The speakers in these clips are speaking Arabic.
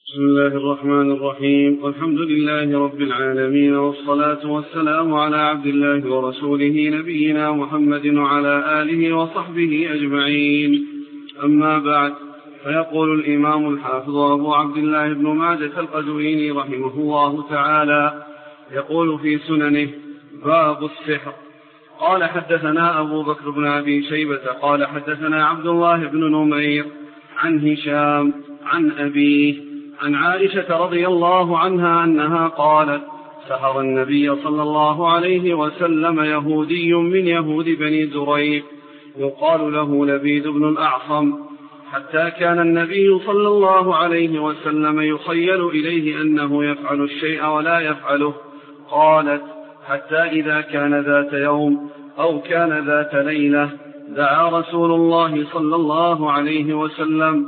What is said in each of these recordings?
بسم الله الرحمن الرحيم، والحمد لله رب العالمين، والصلاة والسلام على عبد الله ورسوله نبينا محمد وعلى آله وصحبه أجمعين. أما بعد، فيقول الإمام الحافظ أبو عبد الله بن ماجة القزويني رحمه الله تعالى، يقول في سننه: باب السحر. قال: حدثنا أبو بكر بن أبي شيبة قال: حدثنا عبد الله بن نمير عن هشام عن أبيه عن عائشة رضي الله عنها أنها قالت: سحر النبي صلى الله عليه وسلم يهودي من يهود بني زريق يقال له لبيد بن الأعصم، حتى كان النبي صلى الله عليه وسلم يخيل إليه أنه يفعل الشيء ولا يفعله. قالت: حتى إذا كان ذات يوم أو كان ذات ليلة دعا رسول الله صلى الله عليه وسلم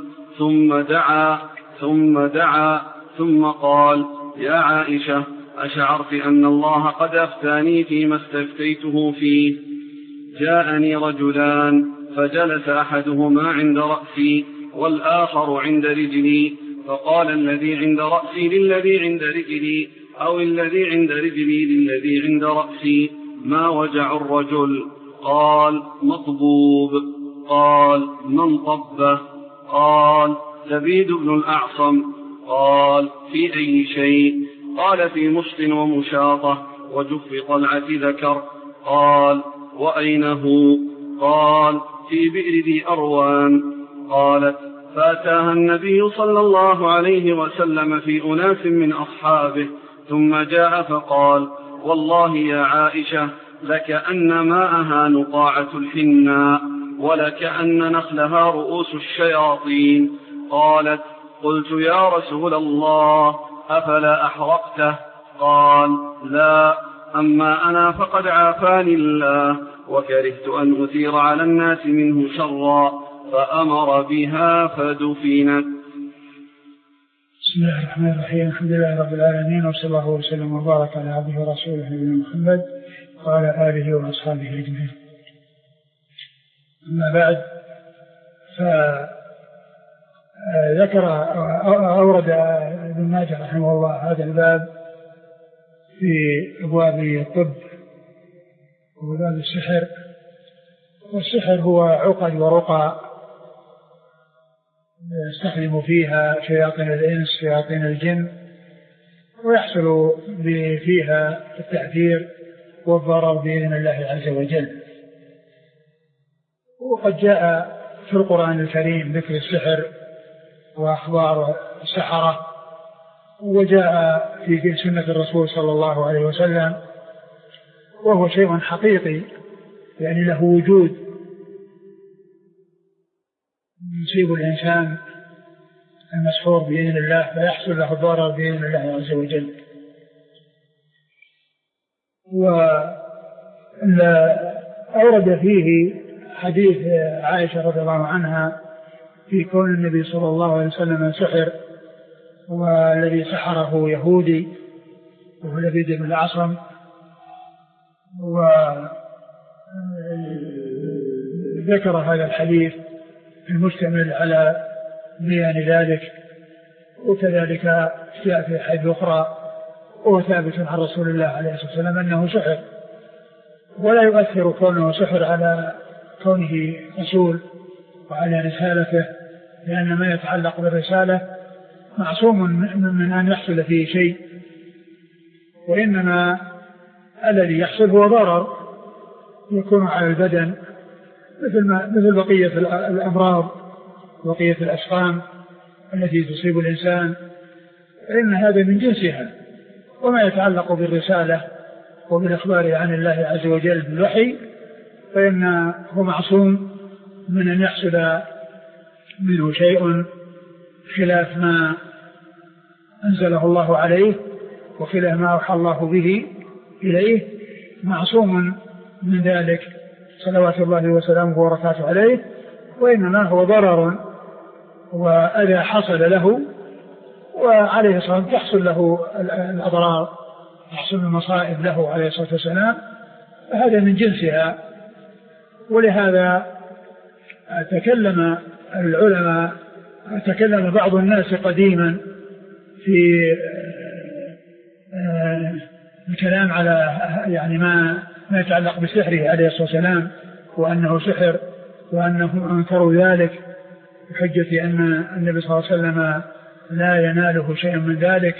ثم دعا ثم قال: يا عائشة، أشعرت أن الله قد أفتاني فيما استفتيته فيه؟ جاءني رجلان فجلس أحدهما عند رأسي والآخر عند رجلي، فقال الذي عند رأسي للذي عند رجلي، أو الذي عند رجلي للذي عند رأسي: ما وجع الرجل؟ قال: مطبوب. قال: من طبه؟ قال: لبيد بن الأعصم. قال: في أي شيء؟ قال: في مشط ومشاطة وجف طلعة ذكر. قال: وأين هو؟ قال: في بئر ذي أروان. قالت: فأتاها النبي صلى الله عليه وسلم في أناس من أصحابه، ثم جاء فقال: والله يا عائشة، لكأن ماءها نقاعة الحناء، ولكأن نخلها رؤوس الشياطين. قالت: قلت: يا رسول الله، أفلا أحرقته؟ قال: لا، أما أنا فقد عافاني الله، وكرهت أن أثير على الناس منه شرا، فأمر بها فدفنت. بسم الله الرحمن الرحيم. الحمد لله رب العالمين، وصلى الله وسلم وبارك على عبده ورسوله نبينا محمد وعلى آله وأصحابه أجمعين. أما بعد، أورد ابن ماجه رحمه الله هذا الباب في أبواب الطب وباب السحر. والسحر هو عقد ورقى يستخدم فيها شياطين الإنس شياطين الجن، ويحصل فيها التأثير والضرر بإذن الله عز وجل. وقد جاء في القرآن الكريم ذكر السحر وأخبار السحرة، وجاء في سنة الرسول صلى الله عليه وسلم، وهو شيء حقيقي، يعني له وجود، يصيب الإنسان المسحور بإذن الله فيحصل له الضرر بإذن الله عز وجل. وأورد فيه حديث عائشة رضي الله عنها في كون النبي صلى الله عليه وسلم سحر، والذي سحره يهودي وهو لبيد بن الأعصم، وذكر هذا الحديث المشتمل على بيان ذلك. وكذلك جاء في حديث أخرى وهو ثابت عن رسول الله عليه الصلاة والسلام أنه سحر، ولا يؤثر كونه سحر على كونه رسول وعلى رسالته، لأن ما يتعلق بالرسالة معصوم من أن يحصل فيه شيء، وإنما الذي يحصل هو ضرر يكون على البدن مثل بقية الأمراض بقية الأسقام التي تصيب الإنسان، فإن هذا من جنسها. وما يتعلق بالرسالة وبالإخبار عن الله عز وجل بالوحي فإنه معصوم من أن يحصل منه شيء خلاف ما أنزله الله عليه وخلاف ما أوحى الله به إليه، معصوم من ذلك صلوات الله وسلامه وبركاته عليه، وإنما هو ضرر وأذى حصل له، وعليه الصلاة والسلام تحصل له الأضرار، تحصل المصائب له عليه الصلاة والسلام، فهذا من جنسها. ولهذا تكلم العلماء، تكلم بعض الناس قديما في الكلام على يعني ما يتعلق بسحره عليه الصلاة والسلام، وأنه سحر، وأنهم أنكروا ذلك بحجة أن النبي صلى الله عليه وسلم لا يناله شيء من ذلك.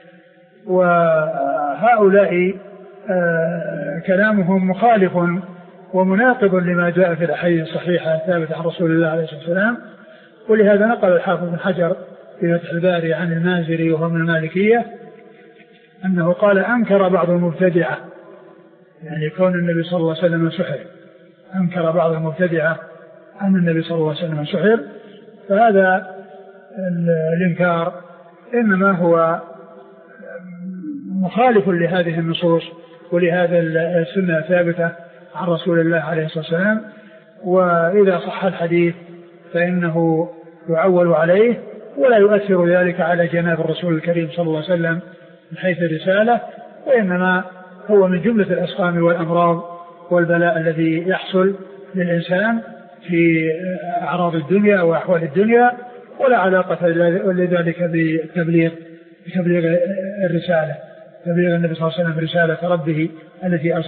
وهؤلاء كلامهم مخالف ومناقض لما جاء في الأحاديث الصحيحة الثابتة عن رسول الله عليه الصلاة والسلام. ولهذا نقل الحافظ بن حجر في فتح الباري عن المازري وهو من المالكية أنه قال أنكر بعض المبتدعة، يعني كون النبي صلى الله عليه وسلم سحر، أنكر بعض المبتدعة أن النبي صلى الله عليه وسلم سحر. فهذا الإنكار إنما هو مخالف لهذه النصوص ولهذا السنة الثابتة عن رسول الله عليه الصلاة والسلام. وإذا صح الحديث فإنه يعول عليه ولا يؤثر ذلك على جناب الرسول الكريم صلى الله عليه وسلم من حيث الرسالة، وإنما هو من جملة الأسقام والأمراض والبلاء الذي يحصل للإنسان في أعراض الدنيا وأحوال الدنيا، ولا علاقة لذلك بتبليغ الرسالة، تبليغ النبي صلى الله عليه وسلم رسالة ربه التي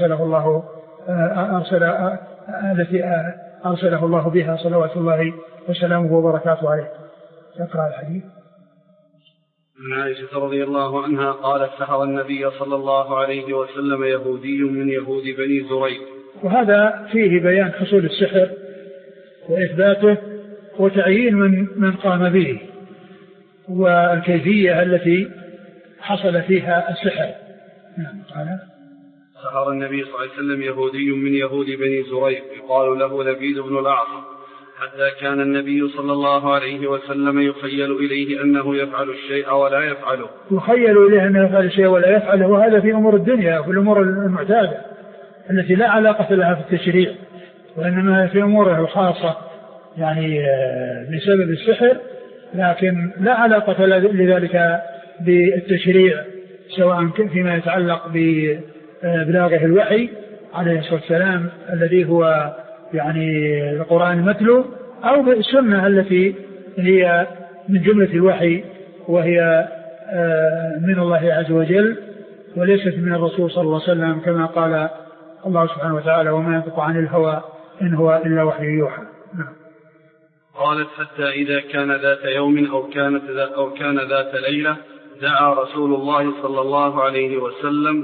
أرسله الله بها صلوات الله وسلامه وبركاته عليه. يقرأ الحديث. عن عائشة رضي الله عنها قالت سحر النبي صلى الله عليه وسلم يهودي من يهود بني زريق. وهذا فيه بيان حصول السحر وإثباته وتعيين من قام به والكيفية التي حصل فيها السحر. نعم. قال سحر النبي صلى الله عليه وسلم يهودي من يهود بني زريق يقال له لبيد بن الأعصم، حتى كان النبي صلى الله عليه وسلم يخيل إليه أنه يفعل الشيء ولا يفعله. يخيل إليه أنه يفعل الشيء ولا يفعله، وهذا في أمور الدنيا وفي الأمور المعتادة التي لا علاقة لها في التشريع، وإنما في أموره الخاصة يعني بسبب السحر، لكن لا علاقة لذلك بالتشريع، سواء فيما يتعلق ببلاغه الوحي عليه الصلاة والسلام الذي هو يعني القرآن المتلو، أو بالسنة التي هي من جملة الوحي وهي من الله عز وجل وليست من الرسول صلى الله عليه وسلم، كما قال الله سبحانه وتعالى وما ينطق عن الهوى إن هو إلا وحي يوحى. قالت حتى إذا كان ذات يوم أو كان ذات ليلة دعا رسول الله صلى الله عليه وسلم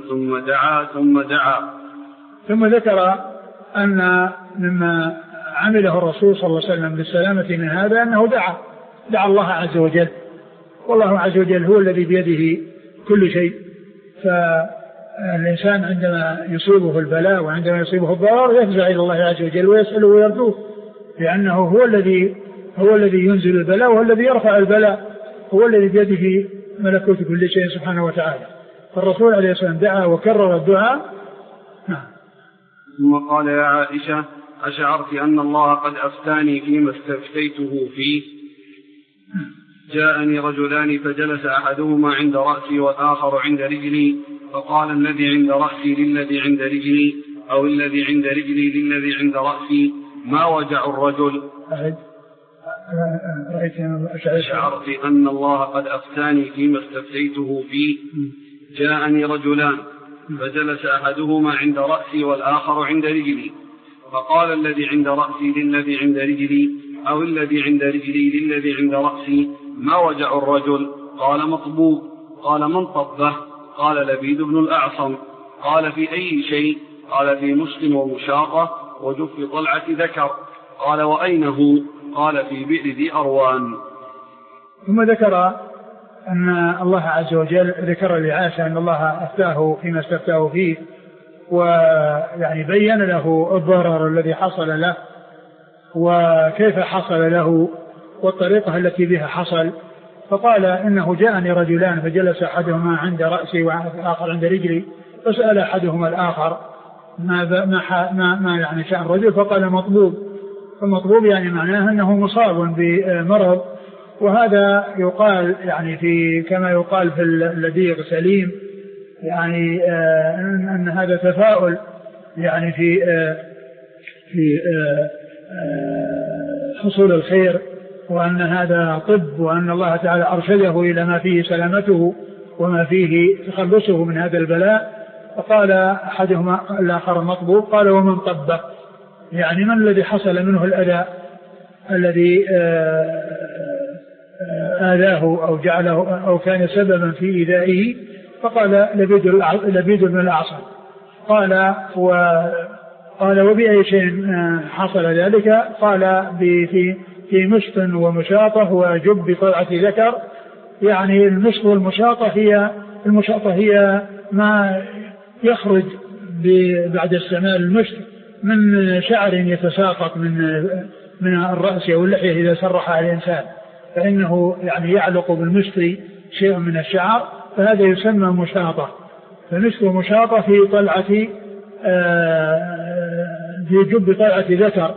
ثم ذكر أن مما عمله الرسول صلى الله عليه وسلم بالسلامة من هذا أنه دعا الله عز وجل، والله عز وجل هو الذي بيده كل شيء. فالإنسان عندما يصيبه البلاء وعندما يصيبه الضرر يفزع إلى الله عز وجل ويسأله ويرجوه، لأنه هو الذي ينزل البلاء وهو الذي يرفع البلاء، هو الذي بيده ملكوت كل شيء سبحانه وتعالى. فالرسول عليه الصلاة والسلام دعا وكرر الدعاء. ثم قال يا عائشة أشعرت أن الله قد أفتاني فيما استفتيته فيه؟ جاءني رجلان فجلس أحدهما عند رأسي والآخر عند رجلي، فقال الذي عند رأسي للذي عند رجلي أو الذي عند رجلي للذي عند رأسي ما وجع الرجل؟ أشعرت أن الله قد أفتاني فيما استفتيته فيه. جاءني رجلان فجلس أحدهما عند رأسي والآخر عند رجلي، فقال الذي عند رأسي للذي عند رجلي أو الذي عند رجلي للذي عند رأسي ما وجع الرجل؟ قال مطبوب. قال من طبه؟ قال لبيد بن الأعصم. قال في أي شيء؟ قال في مسلم ومشاطة وجف طلعة ذكر. قال وأين هو؟ قال في بئر ذي أروان. ثم ذكر أن الله عز وجل ذكر لعائشة أن الله أفتاه فيما استفتاه فيه، ويعني بين له الضرر الذي حصل له وكيف حصل له والطريقة التي بها حصل. فقال إنه جاءني رجلان فجلس أحدهما عند رأسي والآخر عند رجلي، فسأل أحدهما الآخر ما يعني شأن الرجل، فقال مطبوب. فمطبوب يعني معناه أنه مصاب بمرض، وهذا يقال يعني في كما يقال في اللديغ سليم، يعني أن هذا تفاؤل يعني في حصول الخير وأن هذا طب، وأن الله تعالى أرشده إلى ما فيه سلامته وما فيه تخلصه من هذا البلاء. فقال أحدهما الآخر المطبوب قال ومن طبه، يعني من الذي حصل منه الأذى الذي آذاه أو جعله أو كان سببا في إيذائه؟ فقال لبيد بن الأعصم. قال وبأي شيء حصل ذلك؟ قال في مشط ومشاطة وجب طلعة ذكر. يعني المشط والمشاطة هي ما يخرج بعد استعمال المشط من شعر يتساقط من الرأس أو اللحية إذا سرحها الإنسان، فإنه يعني يعلق بالمشط شيء من الشعر، فهذا يسمى مشاطة. فمشط ومشاطة في طلعة في جب طلعة ذكر.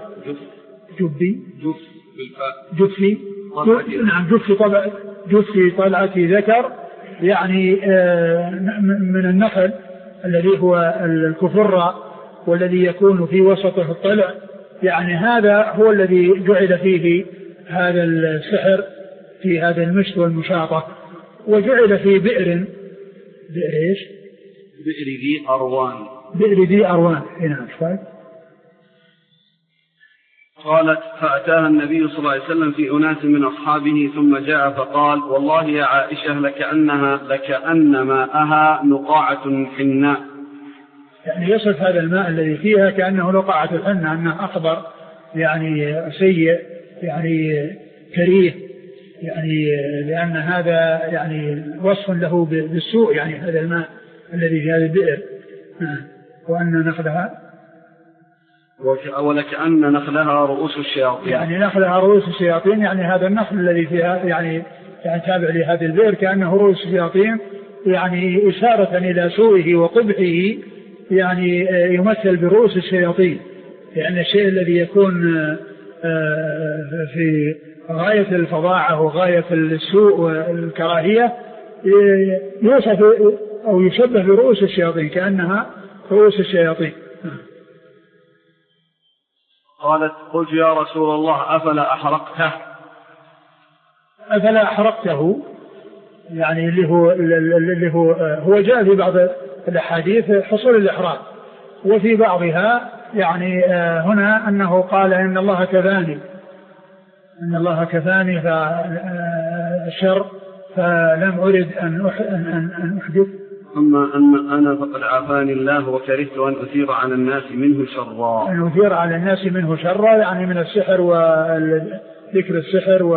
جف طلعة ذكر، يعني من النخل الذي هو الكفر والذي يكون في وسطه الطلع، يعني هذا هو الذي جعل فيه هذا السحر في هذا المشط والمشاطة. وجعل في بئر إيش؟ بئر ذي أروان. هنا قالت فأتاها النبي صلى الله عليه وسلم في أناس من أصحابه ثم جاء فقال والله يا عائشة لكأن ماءها نقاعة حناء، يعني يصف هذا الماء الذي فيها كأنه نقاعة الحناء، أنه أخضر يعني سيء يعني كريه، يعني لأن هذا يعني وصف له بالسوء، يعني هذا الماء الذي في هذا البئر. وأن نخلها ولكأن نخلها رؤوس الشياطين، يعني نخلها رؤوس الشياطين، يعني هذا النخل الذي فيها يعني تابع لهذا البئر كأنه رؤوس الشياطين، يعني إشارة إلى سوءه وقبحه، يعني يمثل برؤوس الشياطين، لأن الشيء الذي يكون في غاية الفظاعة وغاية السوء والكراهية يوصف أو يشبه برؤوس الشياطين كأنها رؤوس الشياطين. قالت قلت يا رسول الله أفلا أحرقته، يعني اللي هو جاء في بعض الأحاديث حصول الإحراق، وفي بعضها يعني هنا أنه قال إن الله كفاني فالشر فلم أرد أن أحدث، أما أن أنا فقد عافاني الله وكرهت أن أثير على الناس منه شرا، يعني من السحر وذكر السحر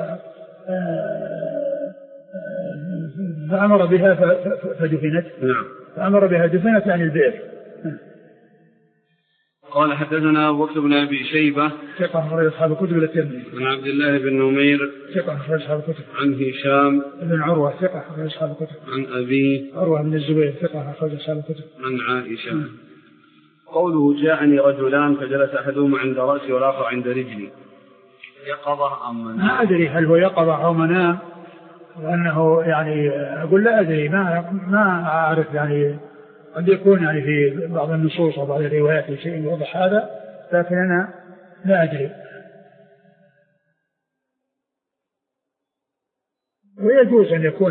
فأمر بها فدفنت. نعم. فأمر بها دفنت عن البئر. قال حدثنا أبو بكر بن أبي شيبة ثقة أخرج أصحاب الكتب الترمذي. عن عبد الله بن نمير ثقة أخرج أصحاب الكتب. عن هشام بن عروة ثقة أخرج أصحاب الكتب. عن أبي عروة بن الزبير ثقة أخرج أصحاب الكتب. عن عائشة. قوله جاءني رجلان فجلس أحدهما عند رأسي والآخر عند رجلي، يقظة أم منام؟ ما أدري هل هو يقظة أو منام، لأنه يعني أقول لا أدري، ما أعرف، يعني قد يكون يعني في بعض النصوص وبعض الروايات شيء يوضح هذا، لكن أنا لا أدري. ويجوز أن يكون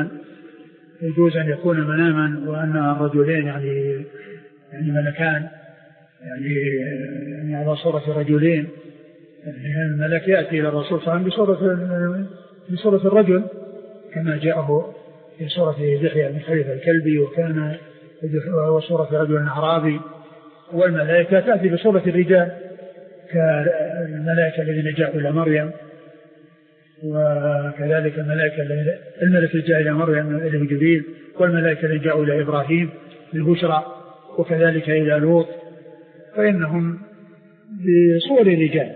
مناما، وأن الرجلين يعني ملكان، يعني على صورة رجلين، يعني الملك يأتي إلى الرسول صلى الله عليه وسلم بصورة الرجل كما جاءه في صورة دحية بن خليفة الكلبي، وكان وصورة رجل أعرابي، والملائكة تأتي بصورة الرجال كالملائكة الذين جاءوا إلى مريم، وكذلك الملك الذي جاء إلى مريم إلى جبريل، والملائكة الذين جاءوا إلى إبراهيم بالبشرى، وكذلك إلى لوط، فإنهم بصور رجال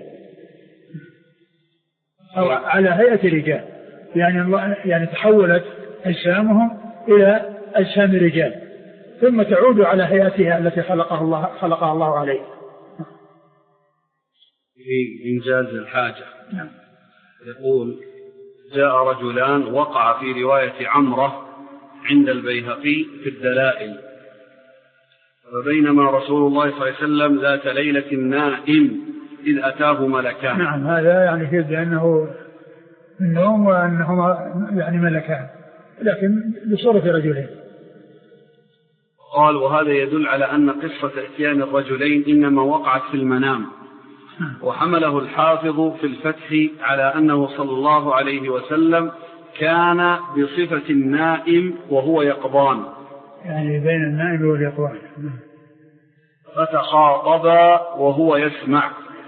أو على هيئة رجال، يعني تحولت أجسامهم إلى أجسام رجال ثم تعود على هيئتها التي خلقها الله عليه. في إنجاز الحاجة. نعم. يقول جاء رجلان، وقع في رواية عمرة عند البيهقي في الدلائل، فبينما رسول الله صلى الله عليه وسلم ذات ليلة نائم إذ أتاه ملكان. نعم، هذا يعني يفيد بأنه النوم وأنهما يعني ملكان، لكن بصورة رجلين. قال وهذا يدل على أن قصة إتيان الرجلين إنما وقعت في المنام، وحمله الحافظ في الفتح على أنه صلى الله عليه وسلم كان بصفة النائم وهو يقظان، يعني بين النائم واليقظان، فتخاطبا وهو يسمع.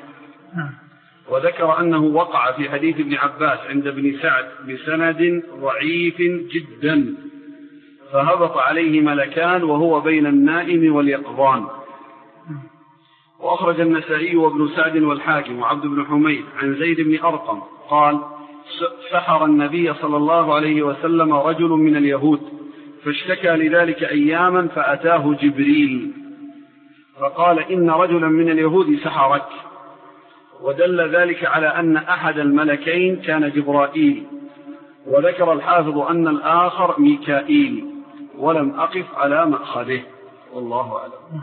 وذكر أنه وقع في حديث ابن عباس عند ابن سعد بسند ضعيف جدا، فهبط عليه ملكان وهو بين النائم واليقظان. وأخرج النسائي وابن سعد والحاكم وعبد بن حميد عن زيد بن أرقم قال سحر النبي صلى الله عليه وسلم رجل من اليهود فاشتكى لذلك أياما، فأتاه جبريل فقال إن رجلا من اليهود سحرك، ودل ذلك على أن أحد الملكين كان جبرائيل. وذكر الحافظ أن الآخر ميكائيل، ولم أقف على مأخذه، والله أعلم.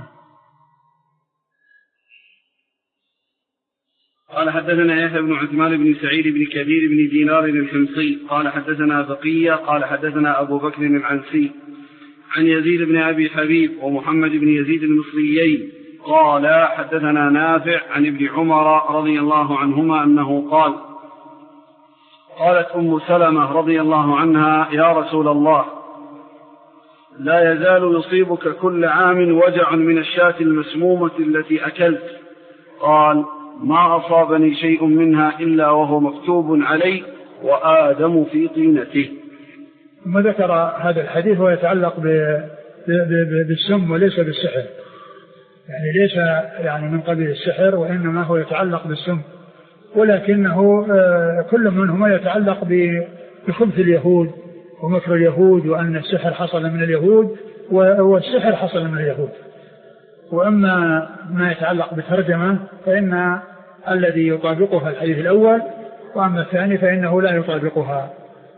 قال حدثنا يحيى بن عثمان بن سعيد بن كثير بن دينار الحمصي قال حدثنا بقية قال حدثنا أبو بكر العنسي عن يزيد بن أبي حبيب ومحمد بن يزيد المصريين قال حدثنا نافع عن ابن عمر رضي الله عنهما أنه قال قالت أم سلمة رضي الله عنها يا رسول الله لا يزال يصيبك كل عام وجع من الشاة المسمومة التي أكلت؟ قال ما أصابني شيء منها إلا وهو مكتوب علي وآدم في طينته. ثم ذكر هذا الحديث ويتعلق بالسم وليس بالسحر، يعني ليس يعني من قبيل السحر، وإنما هو يتعلق بالسم، ولكنه كل منهما يتعلق بخبث اليهود ومكر اليهود، وأن السحر حصل من اليهود والسحر حصل من اليهود. وأما ما يتعلق بالترجمة فإن الذي يطابقها الحديث الأول، وأما الثاني فإنه لا يطابقها.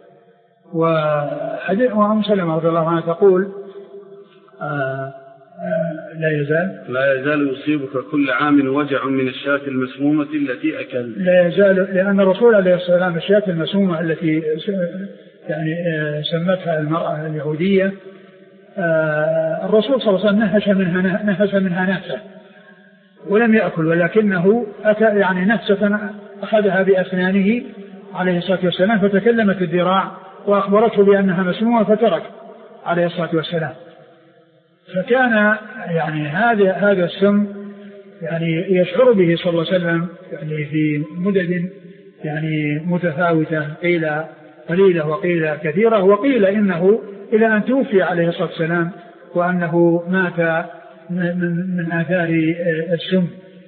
وأم سلمة رضي الله عنها تقول لا يزال يصيبك كل عام وجع من الشاة المسمومة التي أكل. لا يزال، لأن الرسول عليه الصلاة والسلام الشاة المسمومة التي يعني سمتها المرأة اليهودية، الرسول صلى الله عليه وسلم نهش منها نهسة ولم يأكل، ولكنه أتى يعني نهسة أخذها بأسنانه عليه الصلاة والسلام، فتكلمت الذراع وأخبرته بأنها مسمومة فترك عليه الصلاة والسلام. فكان يعني هذا السم يعني يشعر به صلى الله عليه وسلم يعني في مدد يعني متفاوتة، قيل قليلة وقيل كثيرة، وقيل إنه إلى أن توفي عليه الصلاة والسلام وأنه مات من آثار السم.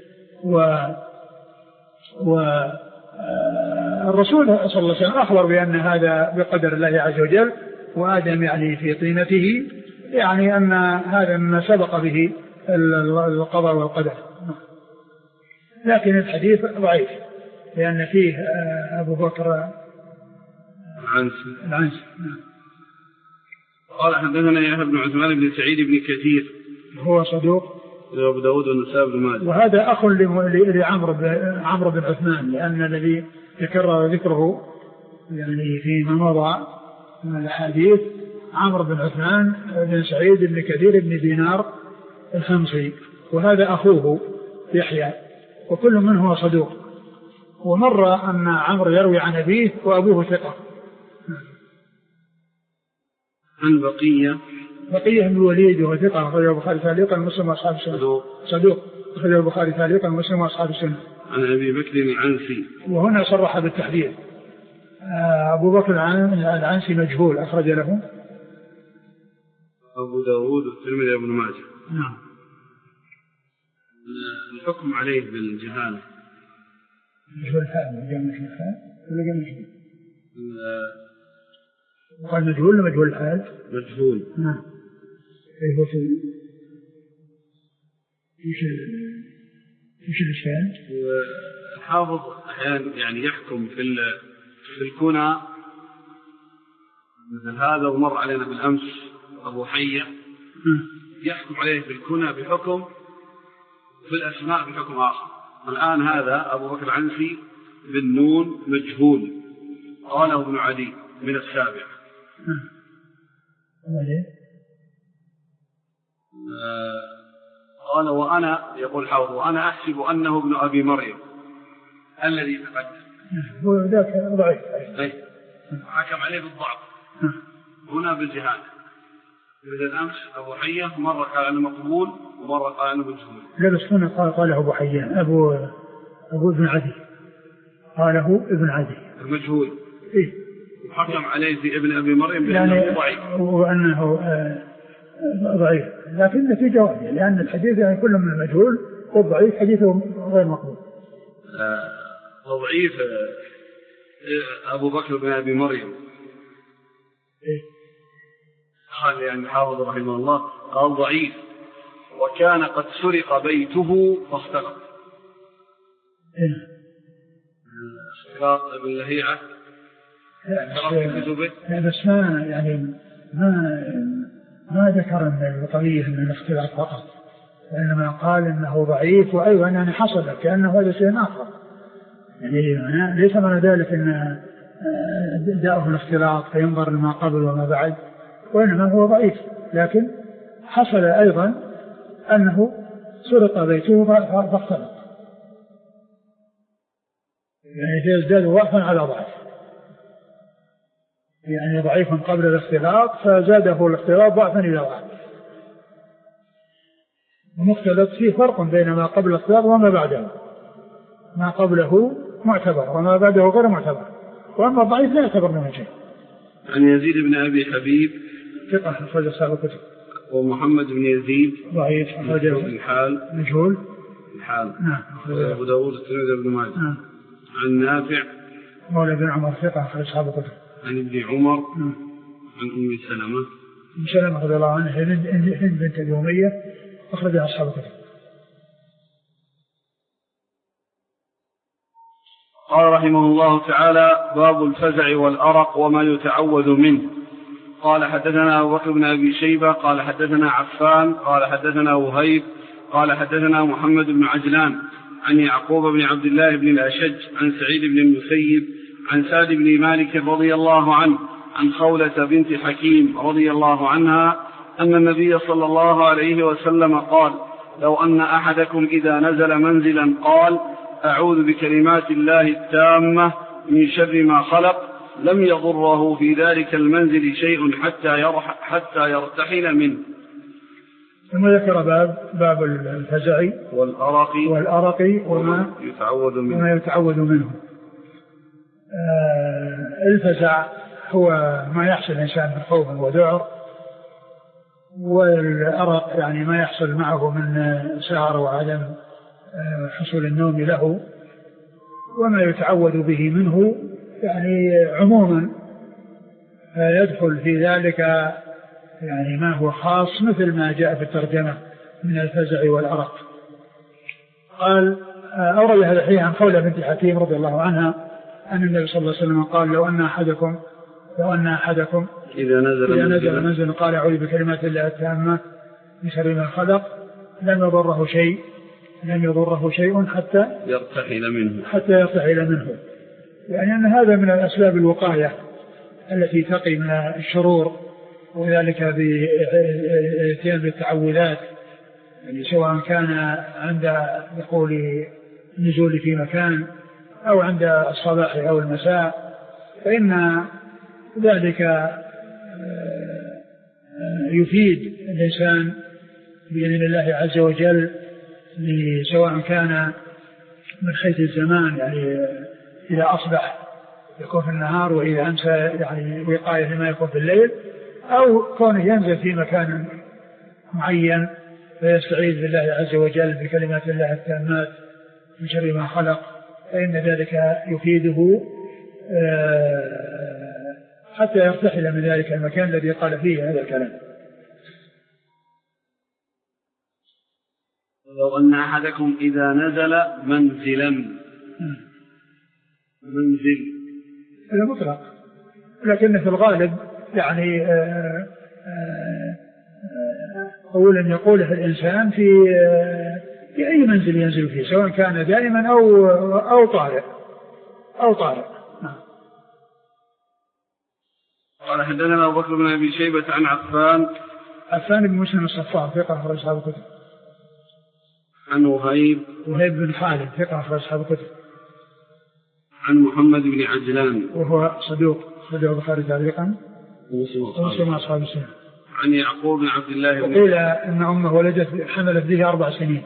والرسول صلى الله عليه وسلم أخبر بأن هذا بقدر الله عز وجل، وآدم يعني في طينته، يعني أن هذا ما سبق به القضاء والقدر. لكن الحديث ضعيف لأن فيه أبو بكر العنسي. قال حدثنا يحيى بن عثمان بن سعيد بن كثير هو صدوق أبو داود والنسائي بن ماجه، وهذا أخ لعمرو بن عثمان، لأن الذي تكرر ذكره يعني فيما مضى من الحديث عمرو بن عثمان بن سعيد بن كثير بن دينار الحمصي، وهذا أخوه يحيى، وكل منه هو صدوق. ومر أن عمرو يروي عن أبيه وأبوه ثقة. عن بقية بن الوليد وهو ثقة، أخرجه البخاري تعليقا ومسلم وأصحاب السنة. صدوق أخرجه البخاري تعليقا ومسلم وأصحاب السنة. عن أبي بكر العنسي، وهنا صرح بالتحديد. أبو بكر العنسي مجهول، أخرج له أبو داود والترمذي وابن ماجه. نعم. الحكم عليه بالجهالة مجهول الحال، جاء مجهول الحال ولا جاء مجهول؟ قال مجهول ولا مجهول الحال؟ مجهول. نعم. كيف ايش الإشكال؟ الحافظ أحيانا يعني يحكم في الكنى مثل هذا، ومر علينا بالأمس أبو حية يحكم عليه بالكنى بحكم، في الأسماء بحكم آخر. الآن هذا أبو بكر العنسي بالنون مجهول، قاله ابن عدي من السابع. قال وأنا يقول حوض وأنا أحسب أنه ابن أبي مريم الذي تقدم. هو ذاك ضعيف. حكم عليه بالضعف هنا بالجهاد. إذا الأمس أبو حية مرة قال أنه مقبول ومرة قال أنه مجهول. لا بس هنا قاله أبو حية أبو ابن عدي قاله ابن عدي المجهول. إيه. حكم عليه في ابن أبي مريم بأنه يعني ضعيف وأنه ضعيف، لكن النتيجة واحدة لأن الحديث يعني كل من المجهول والضعيف حديثه غير مقبول. ضعيف أبو بكر بن أبي مريم. إيه؟ قال يعني حافظ رحمه الله قال ضعيف وكان قد سرق بيته فاختلط. سرق ابن لهيعة بس ما يعني ما ذكر أن القضية من الاختلاط فقط، وإنما قال إنه ضعيف وأيضا يعني حصل كأنه هذا شيء آخر، يعني ليس معنى ذلك أن جاءه الاختلاط فينظر لما قبل وما بعد، وإنما هو ضعيف، لكن حصل أيضا أنه سرق بيته فاختلط، يعني يزداد ضعفا على ضعف، يعني ضعيف قبل الاختلاط فزاده الاختلاط ضعفا إلى ضعف. المختلط فيه فرق بين ما قبل الاختلاط وما بعده، ما قبله معتبر وما بعده غير معتبر، وأما الضعيف لا يعتبر منه شيء. عن يزيد بن أبي حبيب ثقة أخرج أصحاب الكتب. ومحمد بن يزيد ضعيف أخرج الحال مجهول الحال. نعم. أبو داود الترمذي بن ماجه. نعم. عن نافع مولى بن عمر ثقة أخرج أصحاب الكتب. عن ابن عمر. نعم. عن أم سلمة. أم سلمة رضي الله عنها هند بنت أبي أمية أخرجها أصحاب الكتب. قال رحمه الله تعالى باب الفزع والأرق وما يتعوذ منه. قال حدثنا أبو بكر بن أبي شيبة قال حدثنا عفان قال حدثنا وهيب قال حدثنا محمد بن عجلان عن يعقوب بن عبد الله بن الأشج عن سعيد بن المسيب عن سعد بن مالك رضي الله عنه عن خولة بنت حكيم رضي الله عنها أن النبي صلى الله عليه وسلم قال لو أن أحدكم إذا نزل منزلا قال أعوذ بكلمات الله التامة من شر ما خلق لم يضره في ذلك المنزل شيء حتى يرتحل منه. ثم ذكر باب الفزع والأرق وما يتعوذ منه. الفزع هو ما يحصل الإنسان من خوف وذعر، والأرق يعني ما يحصل معه من سهر وعدم حصول النوم له، وما يتعوذ به منه يعني عموما يدخل في ذلك يعني ما هو خاص مثل ما جاء في الترجمة من الفزع والأرق. قال أورد هذا الحديث عن خولة بنت حكيم رضي الله عنها أن النبي صلى الله عليه وسلم قال لو أن أحدكم إذا نزل منزل قال أعوذ بكلمات الله التامة من شر ما خلق لم يضره شيء حتى يرتحل منه. يعني أن هذا من الأسباب الوقاية التي تقي من الشرور، وذلك بإتيان بالتعوذات، يعني سواء كان عند دخول النزول في مكان أو عند الصباح أو المساء، فإن ذلك يفيد الإنسان بإذن الله عز وجل، سواء كان من حيث الزمان يعني إذا أصبح يكون في النهار، وإذا أمسى يعني وقاية لما يكون في الليل، أو كونه ينزل في مكان معين فيستعيذ بالله عز وجل بكلمات الله التامات من شر ما خلق، فإن ذلك يفيده حتى يرتحل من ذلك المكان الذي قال فيه هذا الكلام. لو أن أحدكم إذا نزل منزل هذا مطلق، لكن في الغالب يعني أولا يقوله الإنسان في أي منزل ينزل فيه، سواء كان دائما أو طارئ. قال حدثنا أبو بكر بن أبي شيبة عن عفان بن مسلم الصفار ثقة أخرج أصحاب الكتب. عن وهيب بن خالد ثقة أخرج أصحاب الكتب. عن محمد بن عجلان وهو صدوق البخاري تعليقا ومسلم أصحاب السنة. عن يعقوب بن عبد الله وقيل إن أمه حملت به 4 سنين.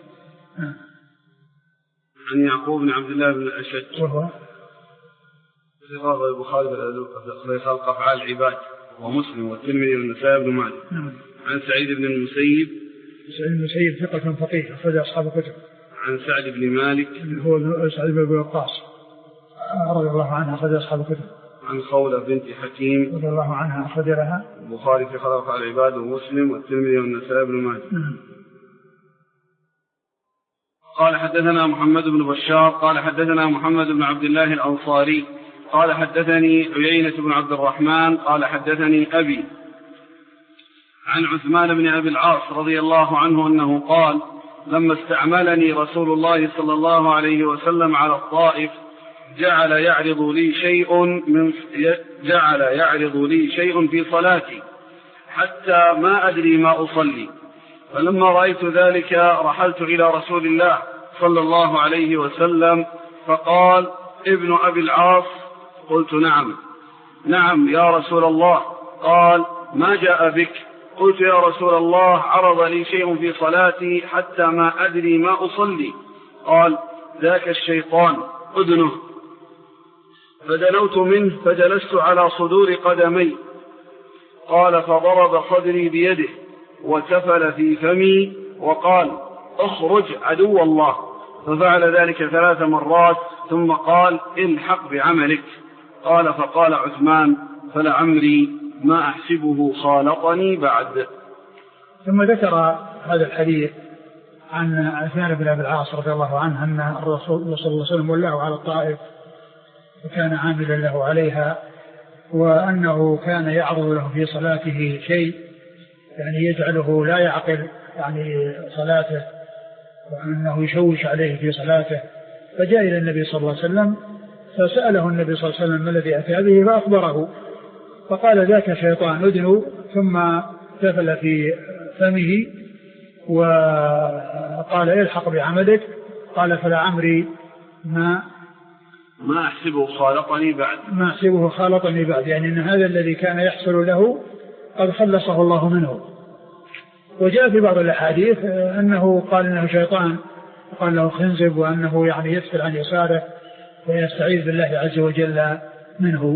عن يعقوب بن عبد الله بن الأشج وهو في غرض البخاري في خلق أفعال العباد ومسلم والترمذي والنسائي بن ماجه. عن سعيد بن المسيب ثقة فقيه أخرج أصحاب الكتب. عن سعد بن مالك هو سعد بن وقاص رضي الله عنها أخرج أصحاب الكتب. عن خولة بنت حكيم رضي الله عنها أخرج لها البخاري في خلق أفعال العباد ومسلم والترمذي والنسائي بن ماجه. قال حدثنا محمد بن بشار قال حدثنا محمد بن عبد الله الأنصاري قال حدثني عيينة بن عبد الرحمن قال حدثني أبي عن عثمان بن أبي العاص رضي الله عنه أنه قال لما استعملني رسول الله صلى الله عليه وسلم على الطائف جعل يعرض لي شيء في صلاتي حتى ما أدري ما أصلي، فلما رأيت ذلك رحلت إلى رسول الله صلى الله عليه وسلم فقال ابن أبي العاص؟ قلت نعم يا رسول الله. قال ما جاء بك؟ قلت يا رسول الله عرض لي شيء في صلاتي حتى ما أدري ما أصلي. قال ذاك الشيطان أذنه. فدنوت منه فجلست على صدور قدمي. قال فضرب صدري بيده وتفل في فمي وقال اخرج عدو الله، ففعل ذلك 3 مرات ثم قال الحق بعملك. قال فقال عثمان فلعمري ما أحسبه خالطني بعد. ثم ذكر هذا الحديث عن عثمان بن أبي العاص رضي الله عنه أن الرسول صلى الله عليه وسلم ولاه على الطائف وكان عاملا له عليها، وأنه كان يعرض له في صلاته شيء يعني يجعله لا يعقل يعني صلاته، وأنه يشوش عليه في صلاته. فجاء إلى النبي صلى الله عليه وسلم فسأله النبي صلى الله عليه وسلم ما الذي أتى به فأخبره، فقال ذاك شيطان أدنو، ثم تفل في فمه وقال الحق بعملك. قال فلعمري ما أحسبه خالطني بعد، يعني أن هذا الذي كان يحصل له قد خلصه الله منه. وجاء في بعض الأحاديث أنه قال إنه شيطان وقال له خنزب، وأنه يعني يسفل عن يساره ويستعيذ بالله عز وجل منه.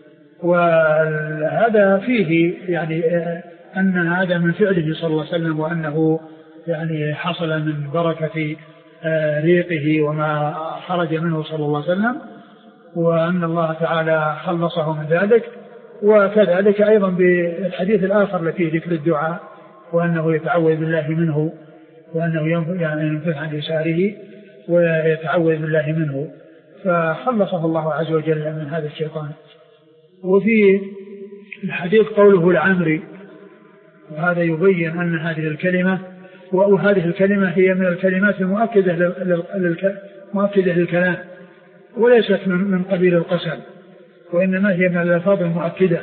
وهذا فيه يعني أن هذا من فعله صلى الله عليه وسلم، وأنه يعني حصل من بركة ريقه وما خرج منه صلى الله عليه وسلم، وأن الله تعالى خلصه من ذلك. وكذلك أيضا بالحديث الآخر الذي ذكر الدعاء، وأنه يتعوذ بالله منه، وأنه ينفث عن يساره ويتعوذ بالله منه، فخلصه الله عز وجل من هذا الشيطان. وفي الحديث قوله العمري، وهذا يبين أن هذه الكلمة هي من الكلمات المؤكدة للكلام، وليست من قبيل القسم، وإنما هي من الألفاظ المؤكدة،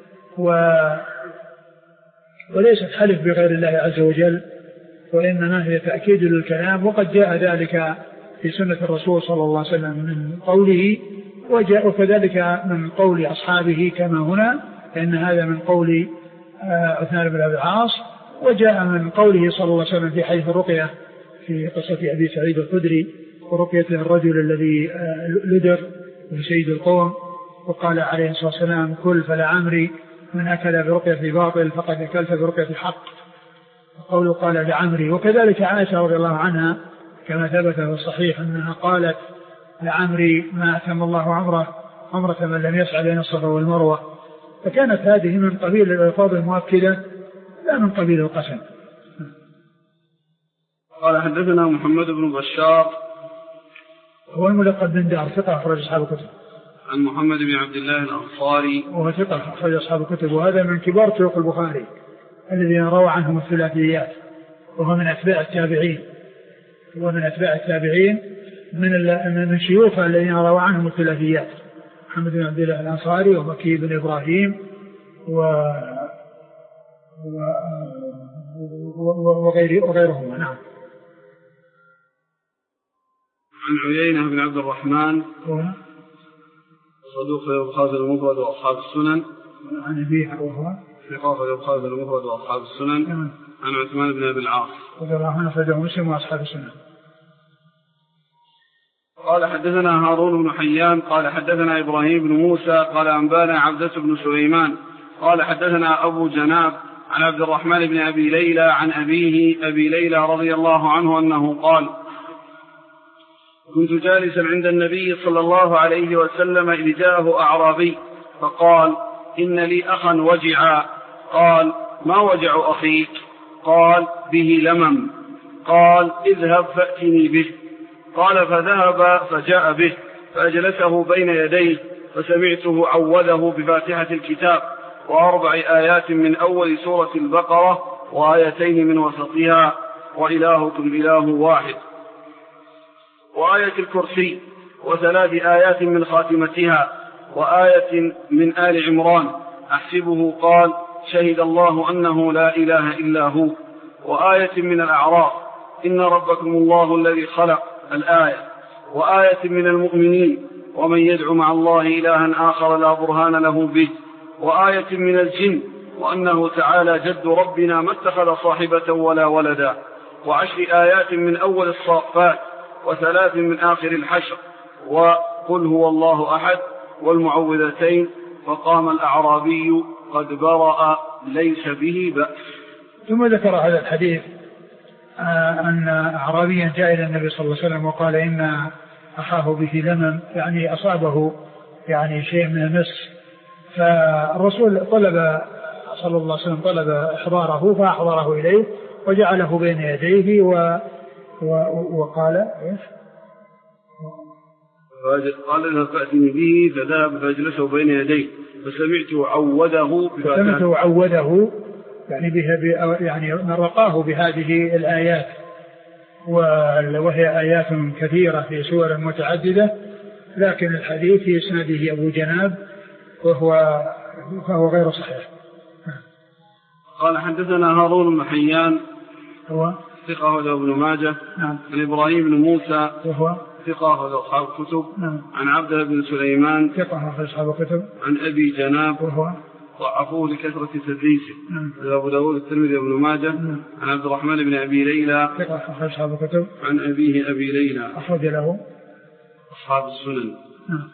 وليست حلف بغير الله عز وجل، وإنما هي تأكيد للكلام. وقد جاء ذلك في سنة الرسول صلى الله عليه وسلم من قوله، وجاء كذلك من قول أصحابه كما هنا، لأن هذا من قول عثمان بن أبي العاص، وجاء من قوله صلى الله عليه وسلم في حديث الرقية في قصة أبي سعيد الخدري ورقية الرجل الذي لدر من سيد القوم، وقال عليه الصلاة والسلام كل فلعمري من أكل برقية باطل فقد أكلت برقية حق. قوله قال لعمري. وكذلك عائشة رضي الله عنها كما ثبت في الصحيح أنها قالت لعمري ما أتم الله عمرة من لم يسعى بين الصفا والمروة. فكانت هذه من قبيل الألفاظ المؤكدة لا من قبيل القسم. قال حدثنا محمد بن بشار هو الملقب بن دار ثقة أخرج أصحاب الكتب. عن محمد بن عبد الله الأنصاري وهو ثقة أخرج أصحاب الكتب، وهذا من كبار طرق البخاري الذين روى عنهم الثلاثيات، وهو من أتباع التابعين، ومن أتباع التابعين من شيوخ الذين روى عنهم الثلاثيات محمد بن عبد الله الأنصاري ومكي بن إبراهيم وغيرهم. نعم. عن عيينة بن عبد الرحمن صدوق في البخاري المفرد وأصحاب السنن. عن أبيه وهو ثقة في البخاري المفرد وأصحاب السنن. عن عثمان بن أبي العاص رضي الله عنه أخرجه مسلم وأصحاب السنن. قال حدثنا هارون بن حيان قال حدثنا إبراهيم بن موسى قال أنبانا عبدة بن سليمان قال حدثنا أبو جناب عن عبد الرحمن بن أبي ليلى عن أبيه أبي ليلى رضي الله عنه أنه قال كنت جالسا عند النبي صلى الله عليه وسلم إذ جاءه أعرابي فقال إن لي أخا وجعا. قال ما وجع أخيك؟ قال به لمم. قال اذهب فأتني به. قال فذهب فجاء به فأجلسه بين يديه فسمعته عوذه بفاتحة الكتاب و4 آيات من أول سورة البقرة وآيتين من وسطها وإلهكم إله واحد وآية الكرسي و3 آيات من خاتمتها وآية من آل عمران أحسبه قال شهد الله أنه لا إله إلا هو وآية من الأعراف إن ربكم الله الذي خلق الآية وآية من المؤمنين ومن يدعو مع الله إلها آخر لا برهان له به وآية من الجن وأنه تعالى جد ربنا ما اتخذ صاحبة ولا ولدا و10 آيات من أول الصافات و3 من آخر الحشر وقل هو الله أحد والمعوذتين. فقام الأعرابي قد برأ ليس به بأس. ثم ذكر هذا الحديث أن أعرابيا جاء إلى النبي صلى الله عليه وسلم وقال إن أخاه به لمم يعني أصابه يعني شيء من المس. فالرسول طلب صلى الله عليه وسلم طلب إحضاره فأحضره إليه وجعله بين يديه وقال إيش؟ قال اذهب فأتني به فذهب فأجلسه بين يديه فسمعته عوده يعني يعني رقاه بهذه الآيات وهي آيات كثيرة في سور متعددة لكن الحديث في إسناده أبو جناب فهو غير صحيح. قال حدثنا هارون بن حيان هو ثقة وله ابن ماجه. نعم. عن إبراهيم بن موسى وهو ثقة وله أصحاب الكتب. نعم. عن عبده بن سليمان ثقة وله أصحاب الكتب. عن أبي جناب وهو ضعفوه لكثرة تدليسه. نعم. أبو داود الترمذي وابن ماجه. نعم. عن عبد الرحمن بن أبي ليلى ثقة وله أصحاب الكتب. عن أبيه أبي ليلى أخرج له أصحاب السنن. نعم.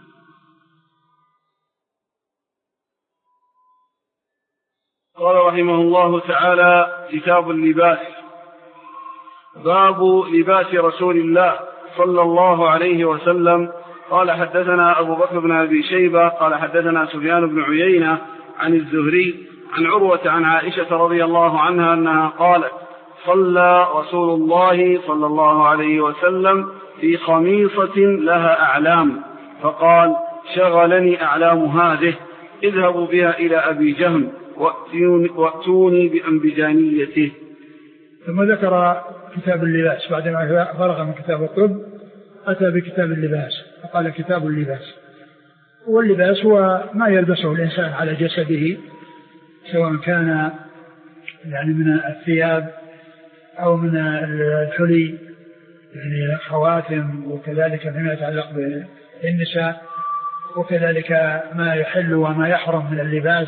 قال رحمه الله تعالى كتاب اللباس. باب لباس رسول الله صلى الله عليه وسلم. قال حدثنا أبو بكر بن أبي شيبة قال حدثنا سفيان بن عيينة عن الزهري عن عروة عن عائشة رضي الله عنها أنها قالت صلى رسول الله صلى الله عليه وسلم في خميصة لها أعلام فقال شغلني أعلام هذه اذهبوا بها إلى أبي جهم وأتوني بأنبجانيته. ثم ذكر كتاب اللباس بعدما فرغ من كتاب الطب أتى بكتاب اللباس فقال كتاب اللباس. واللباس هو ما يلبسه الإنسان على جسده سواء كان يعني من الثياب أو من الحلي يعني خواتم وكذلك فيما يتعلق بالنساء وكذلك ما يحل وما يحرم من اللباس.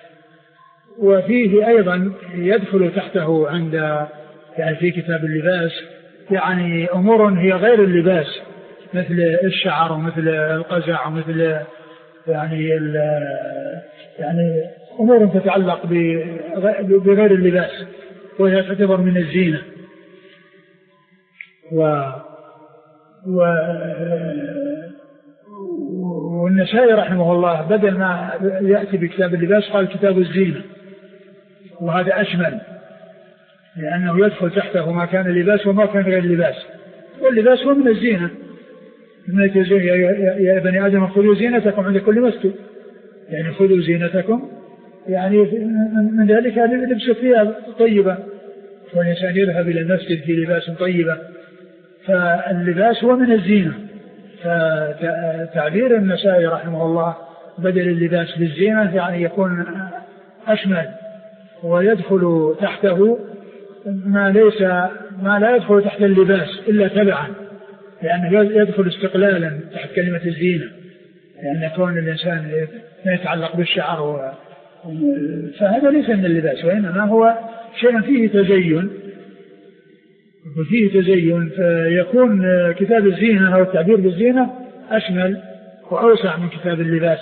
وفيه أيضا يدخل تحته عند يعني في كتاب اللباس يعني أمور هي غير اللباس مثل الشعر ومثل القزع ومثل يعني أمور تتعلق بغير اللباس وهي تعتبر من الزينة. والنسائي رحمه الله بدل ما يأتي بكتاب اللباس قال كتاب الزينة وهذا أشمل لأنه يدخل تحته ما كان اللباس وما كان غير اللباس. واللباس هو من الزينة يا بني آدم خذوا زينتكم عند كل مسجد يعني خذوا زينتكم يعني من ذلك لبس الثياب طيبة والإنسان يذهب إلى المسجد في لباس طيبة فاللباس هو من الزينة. فتعبير النسائي رحمه الله بدل اللباس بالزينة يعني يكون أشمل، ويدخل تحته ما لا يدخل تحت اللباس إلا تبعا، لأنه يدخل استقلالا تحت كلمة الزينة، لأن كون الإنسان ما يتعلق بالشعر فهذا ليس من اللباس، وإنما هو شيء فيه تزين، فيكون كتاب الزينة أو التعبير بالزينة أشمل وأوسع من كتاب اللباس.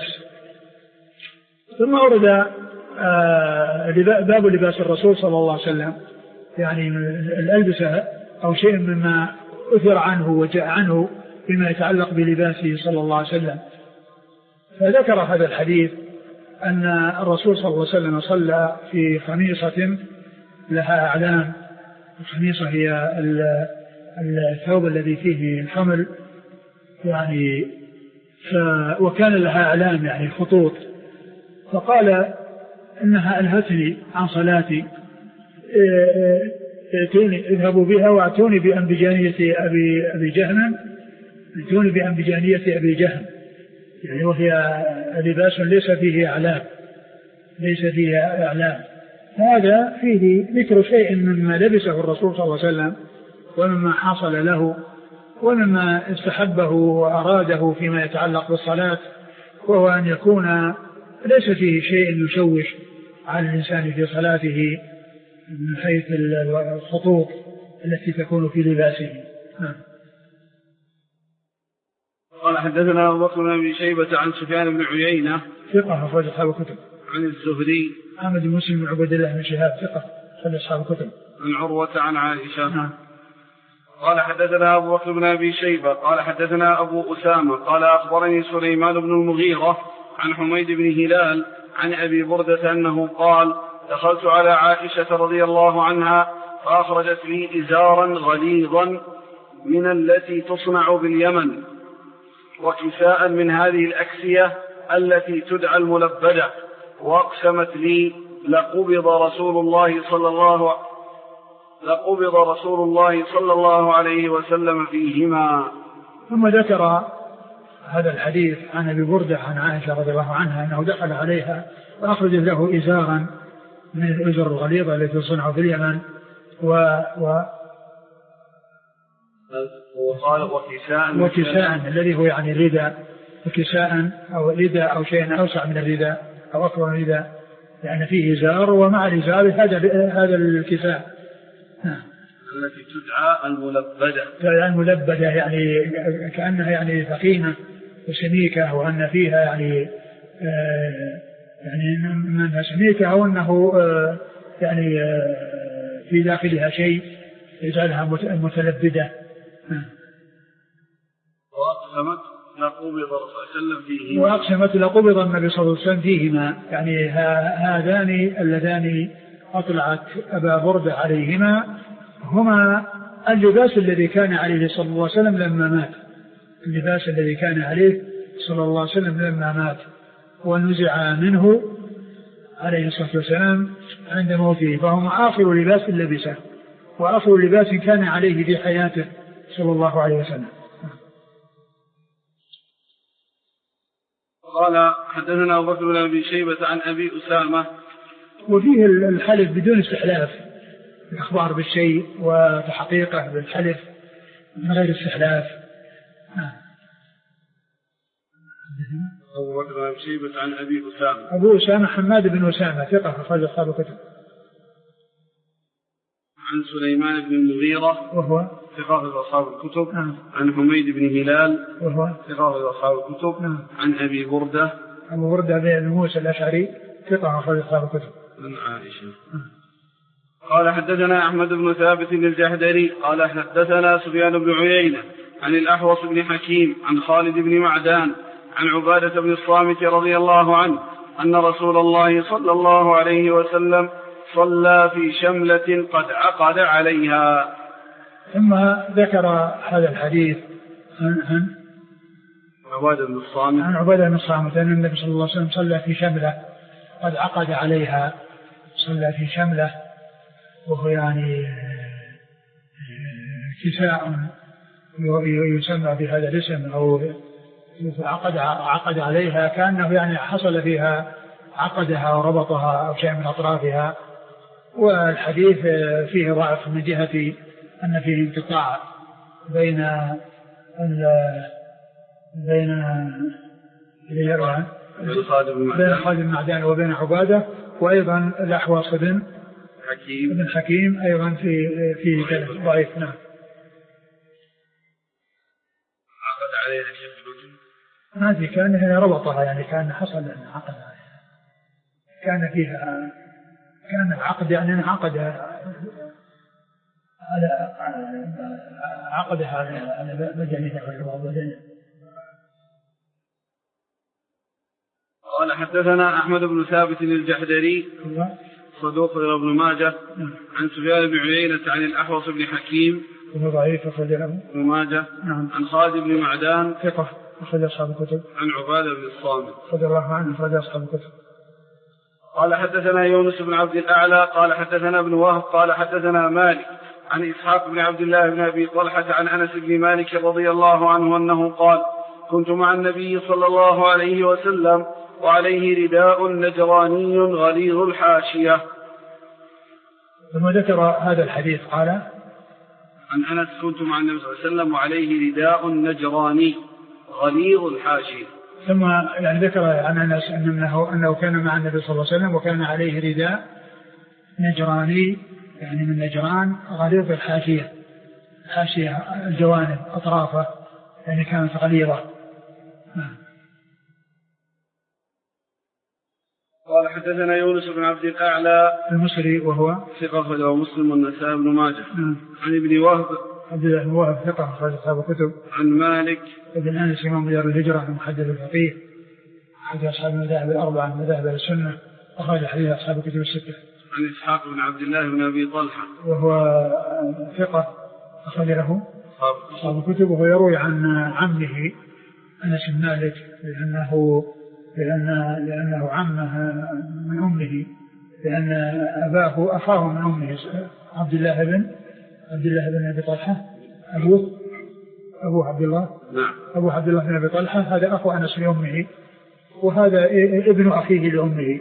ثم أورد باب لباس الرسول صلى الله عليه وسلم، يعني الألبسة أو شيء مما أثر عنه وجاء عنه بما يتعلق بلباسه صلى الله عليه وسلم. فذكر هذا الحديث أن الرسول صلى الله عليه وسلم صلى في خميصة لها أعلام. الخميصة هي الثوب الذي فيه الحمل يعني، وكان لها أعلام يعني خطوط، فقال إنها ألهتني عن صلاتي، اذهبوا بها وأتوني بأنبجانية أبي جهم، اتوني بأنبجانية أبي جهم، يعني وهي لباس ليس فيه أعلام. هذا فيه ذكر شيء مما لبسه الرسول صلى الله عليه وسلم ومما حصل له ومما استحبه وأراده فيما يتعلق بالصلاة، وهو أن يكون ليس فيه شيء يشوش على الإنسان في صلاته من حيث الخطوط التي تكون في لباسه. قال حدثنا أبو بكر بن أبي شيبة عن سفيان بن عيينة ثقة أخرج أصحاب الكتب. عن الزهري أحمد بن مسلم بن عبد الله بن شهاب ثقة أخرج أصحاب الكتب. عن عروة عن عائشة. قال حدثنا أبو بكر بن أبي شيبة قال حدثنا أبو أسامة قال أخبرني سليمان بن المغيرة عن حميد بن هلال عن أبي بردة أنه قال دخلت على عائشة رضي الله عنها فأخرجت لي إزارا غليظا من التي تصنع باليمن وكساء من هذه الأكسية التي تدعى الملبدة، وأقسمت لي لقبض رسول الله صلى الله عليه وسلم فيهما. ثم ذكر هذا الحديث عن أبي بردة عن عائشة رضي الله عنها أنه دخل عليها وأخرج له إزارا من الإزر الغليظة التي تصنع في اليمن وقال وكساء الذي هو يعني رداء، وكساء أو رداء أو شيء أوسع من الرداء أو أكبر من الرداء، يعني فيه إزار ومع الإزار هذا الكساء التي تدعى الملبدة، يعني كأنها يعني ثقيلة وسميكة، وأن فيها يعني أنها سميكة أو أنه يعني في داخلها شيء يجعلها متلبدة. وأقسمت لقبض النبي صلى الله عليه وسلم فيهما، يعني هذان اللذان أطلعت أبا بردة عليهما هما اللباس الذي كان عليه صلى الله عليه وسلم لما مات، اللباس الذي كان عليه صلى الله عليه وسلم لما مات ونزع منه عليه الصلاة والسلام عند موته، فهما آخر لباس لبسه وآخر لباس كان عليه في حياته صلى الله عليه وسلم. قال حدثنا أبو بكر بن أبي شيبة عن أبي أسامة. وفيه الحلف بدون استحلاف، الإخبار بالشيء وتحقيقه بالحلف من غير استحلاف. أبو بكر بن أبي شيبة عن أبي أسامة. أبو أسامة حماد بن أسامة ثقة أخرج أصحاب الكتب. عن سليمان بن المغيرة وهو ثقة أخرج أصحاب الكتب. عن حميد بن هلال وهو ثقة أخرج أصحاب الكتب. عن أبي بردة أبو بردة بن موسى الأشعري ثقة أخرج أصحاب الكتب. عن عائشة. قال حدثنا أحمد بن ثابت الجحدري قال حدثنا سفيان بن عيينة عن الأحوص بن حكيم عن خالد بن معدان عن عبادة بن الصامت رضي الله عنه أن رسول الله صلى الله عليه وسلم صلى في شملة قد عقد عليها. ثم ذكر هذا الحديث عن عبادة بن الصامت عن عبادة بن الصامت أن النبي صلى الله عليه وسلم صلى في شملة قد عقد عليها، صلى في شملة وهو يعني كساء يسمى بهذا الاسم أو عقد عليها كأنه يعني حصل فيها عقدها وربطها أو شيء من أطرافها. والحديث فيه ضعف من جهة أن فيه انقطاع بين خالد بن معدان وبين عبادة، وأيضا الأحوص بن حكيم أيضا في ضعيف. نعم. عقد عليها هذه كان هنا ربطها يعني كان حصل أن عقدها كان فيها كان عقد يعني عقدها على بدنها. قال حدثنا أحمد بن ثابت الجحدري صدوق ابن ماجه عن سفيان بن عيينة عن الأحوص بن حكيم ضعيف أخرج له ابن ماجه عن خالد بن معدان ثقة أخرج أصحاب الكتب عن عبادة بن الصامت رضي الله عنه أخرج أصحاب الكتب. قال حدثنا يونس بن عبد الأعلى قال حدثنا ابن وهب قال حدثنا مالك عن إسحاق بن عبد الله بن أبي طلحة عن أنس بن مالك رضي الله عنه أنه قال كنت مع النبي صلى الله عليه وسلم وعليه رداء نجراني غليظ الحاشية. ثم ذكر هذا الحديث قال عن أنس كنت مع النبي صلى الله عليه وسلم وعليه رداء نجراني غليظ الحاشية. ثم يعني ذكر عن أنس أنه كان مع النبي صلى الله عليه وسلم وكان عليه رداء نجراني يعني من نجران غليظ الحاشية الجوانب أطرافه يعني كانت غليظة. قال حدثنا يونس بن عبد الأعلى المصري وهو ثقة أخرجه مسلم والنسائي بن ماجه عن ابن وهب عبد الله بن وهب ثقة أخرج أصحاب الكتب عن مالك بن أنس إمام دار الهجرة المحدث الفقيه أحد أصحاب المذاهب الأربعة مذاهب السنة أخرج حديث أصحاب الكتب الستة. عن إسحاق بن عبد الله بن أبي طلحة وهو ثقة أخرج له أصحاب الكتب، وهو يروي عن عمه أنس بن مالك لأنه عمه من أمه، لأن أباه أخاه من أمه عبد الله بن أبي طلحة أبو عبد الله بن أبي طلحة هذا أخو أنس لأمه، وهذا ابن أخيه لأمه.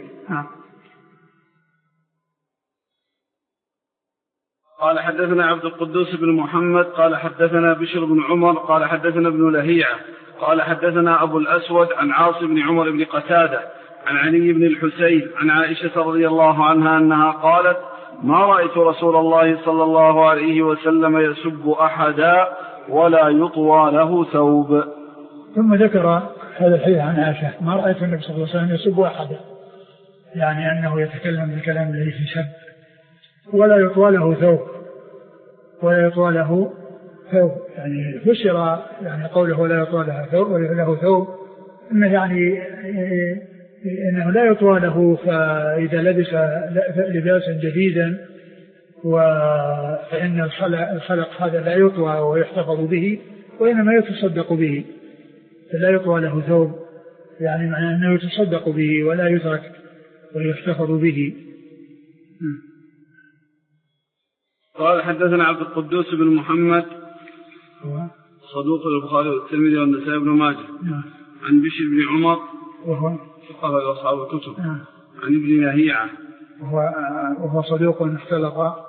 قال حدثنا عبد القدوس بن محمد قال حدثنا بشر بن عمر قال حدثنا ابن لهيعة قال حدثنا أبو الأسود عن عاصم بن عمر بن قتادة عن علي بن الحسين عن عائشة رضي الله عنها أنها قالت ما رأيت رسول الله صلى الله عليه وسلم يسب أحدا ولا يطوى له ثوب. ثم ذكر هذا الحديث عن عائشة ما رأيت النبي صلى الله عليه وسلم يسب أحدا، يعني أنه يتكلم بالكلام الذي في سب، ولا يطوى له ثوب يعني فسر يعني قوله ولا يطوى له ثوب إنه يعني إنه لا يطوى له، فإذا لبس لباسا جديدا فإن الخلق هذا لا يطوى ويحتفظ به وإنما يتصدق به، فلا يطوى له ثوب يعني معنى أنه يتصدق به ولا يترك ويحتفظ به. قال حدثنا عبد القدوس بن محمد صدوق البخاري والترمذي والنسائي بن ماجه عن بشر بن عمر وهو ثقة أصحاب الكتب عن ابن لهيعة وهو صدوق اختلط،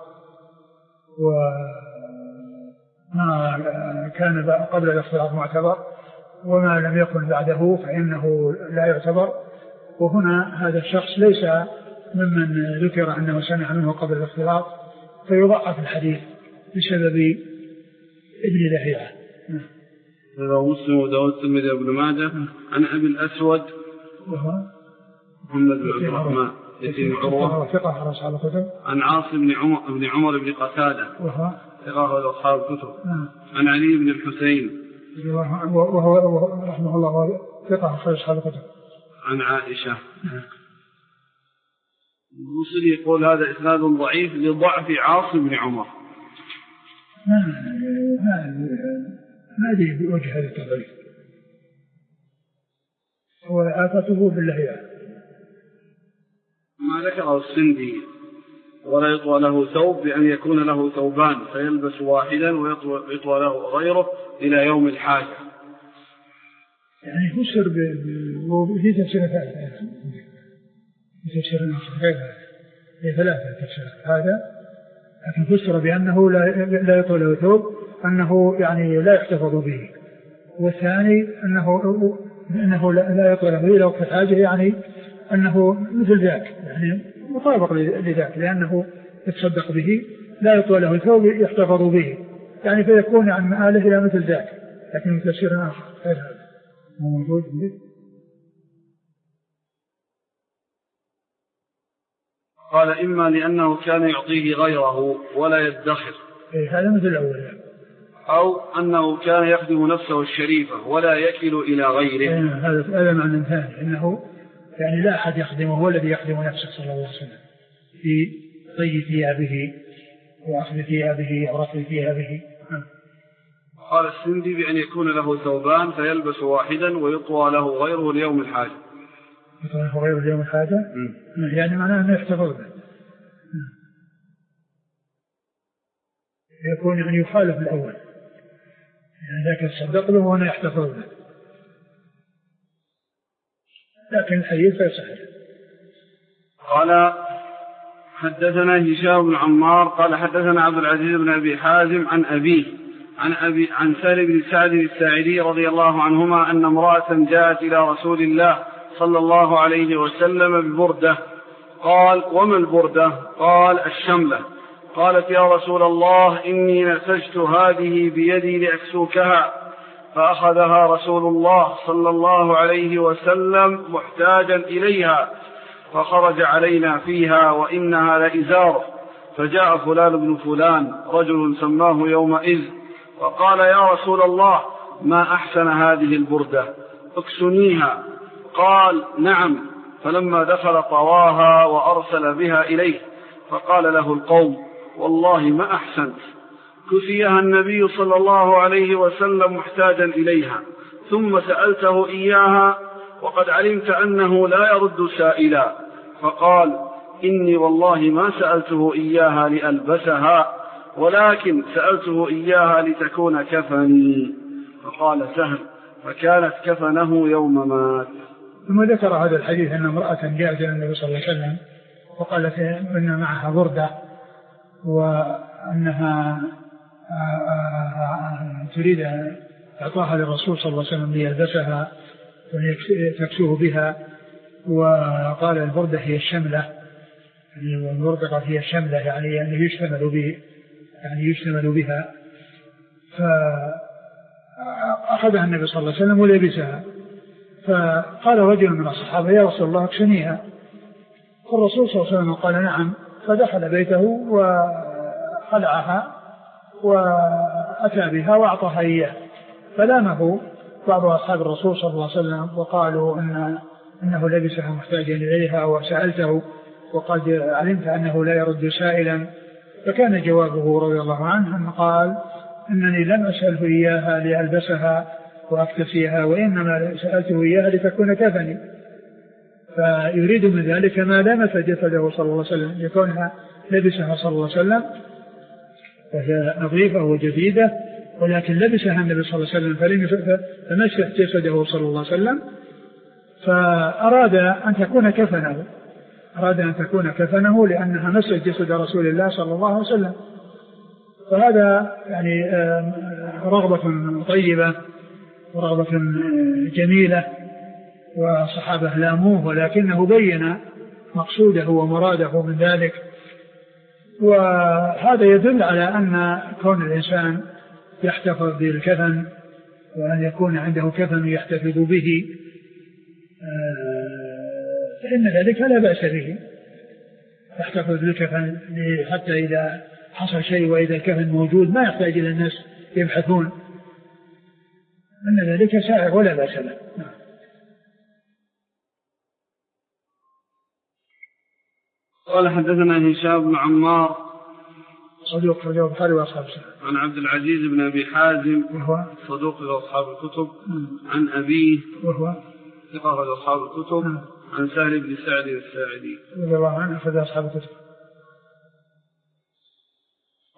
وما كان قبل الاختلاط معتبر وما لم يكن بعده فإنه لا يعتبر. وهنا هذا الشخص ليس ممن ذكر أنه سمع منه قبل الاختلاط فيضعف الحديث بسبب ابن لهيعة. هذا مسلم وداود الترمذي وابن ماجه عن أبي الأسود وهو محمد بن عبد الرحمن يتيم عروة ثقة أصحاب الكتب عن عاصم بن عمر بن قتادة وهو ثقة أصحاب الكتب عن علي بن الحسين وهو رحمه الله ثقة أصحاب الكتب عن عائشة. الموصلي يقول هذا إسناد ضعيف لضعف عاصم بن عمر. ما أدري بوجه هذا التضعيف، هو آفته بالله يعني. ما ذكره السندي ولا يطوى له ثوب بأن يكون له ثوبان فيلبس واحدا ويطوى له غيره إلى يوم الحاجة. يعني يفسر في تفسير ثالث، في تفسير غير ثلاثة تفسيرات هذا، لكن فسر بأنه لا يطوى له ثوب أنه يعني لا يحتفظ به، والثاني أنه لا يطوى له إلى وقت الحاجة، يعني أنه مثل ذاك، يعني مطابق لذاك، لأنه يتصدق به لا يطوى له ثوب يحتفظ به، يعني فيكون عن مآله إلى مثل ذاك، لكن تفسير آخر غير هذا موجود به. قال إما لأنه كان يعطيه غيره ولا يدخر، هذا مثل الأول يعني. أو أنه كان يخدم نفسه الشريفة ولا يكل إلى غيره. هذا معنى ثاني، أنه يعني لا أحد يخدمه، هو الذي يخدم نفسه صلى الله عليه وسلم في طي ثيابه وأخذ ثيابه ورفع ثيابه. قال السندي بأن يكون له ثوبان فيلبس واحدا ويطوى له غيره ليوم الحاجة. يطوى له غيره ليوم الحاجة يعني معناه أنه يحتفظ به، يكون يعني يخالف الأول، يعني ذاك يصدق له وأنا يحتفظ به، لكن الحديث يصح. قال حدثنا هشام بن عمار قال حدثنا عبد العزيز بن أبي حازم عن أبيه عن سهل بن سعد الساعدي رضي الله عنهما أن امرأة جاءت إلى رسول الله صلى الله عليه وسلم ببردة. قال وما البردة؟ قال الشملة. قالت يا رسول الله إني نسجت هذه بيدي لأكسوكها، فأخذها رسول الله صلى الله عليه وسلم محتاجا إليها فخرج علينا فيها وإنها لإزار، فجاء فلان بن فلان رجل سماه يومئذ وقال يا رسول الله ما أحسن هذه البردة اكسنيها. قال نعم، فلما دخل طواها وأرسل بها إليه، فقال له القوم والله ما أحسنت، كسيها النبي صلى الله عليه وسلم محتاجا إليها ثم سألته إياها وقد علمت أنه لا يرد سائلا. فقال إني والله ما سألته إياها لألبسها ولكن سألته إياها لتكون كفني. فقال سهل فكانت كفنه يوم مات. ثم ذكر هذا الحديث أن امرأة جاءت إلى النبي صلى الله عليه وسلم وقالت إن معها بردة وأنها تريد أن تعطاها للرسول صلى الله عليه وسلم ليلبسها وتكسوه بها، وقال البردة هي الشملة، البردة هي الشملة يعني يشتمل به، يعني يشتمل بها. فأخذها النبي صلى الله عليه وسلم ولبسها، فقال رجل من الصحابة يا رسول الله اكسنيها، فالرسول صلى الله عليه وسلم قال نعم، فدخل بيته وخلعها وأتى بها وأعطاها إياه. فلامه بعض أصحاب الرسول صلى الله عليه وسلم وقالوا إنه لبسها محتاجا إليها وسألته وقد علمت أنه لا يرد سائلا. فكان جوابه رضي الله عنه أن قال إنني لم أسأله إياها لألبسها وأكتسيها، وإنما سألته إياها لتكون كفني. فيريد من ذلك ما لمس جسده صلى الله عليه وسلم، يكونها لبسها صلى الله عليه وسلم فهي نظيفة وجديدة، ولكن لبسها النبي صلى الله عليه وسلم فمسح جسده صلى الله عليه وسلم، فأراد أن تكون كفنه، لأنها مسح جسد رسول الله صلى الله عليه وسلم. فهذا يعني رغبة طيبة ورغبة جميلة، وصحابه لاموه ولكنه بين مقصوده ومراده من ذلك. وهذا يدل على أن كون الإنسان يحتفظ بالكفن وأن يكون عنده كفن يحتفظ به فإن ذلك لا بأس به، يحتفظ بالكفن حتى إذا حصل شيء وإذا الكفن موجود ما يحتاج إلى الناس يبحثون، أن ذلك سائغ ولا بأس له. قال حدثنا هشام بن عمار صدوق رجل البخاري وأصحاب السنن. عن عبد العزيز بن أبي حازم وهو صدوق لأصحاب الكتب. عن أبيه وهو ثقة لأصحاب الكتب. عن سهل بن سعد الساعدي رضي الله عنه أخذ أصحاب الكتب.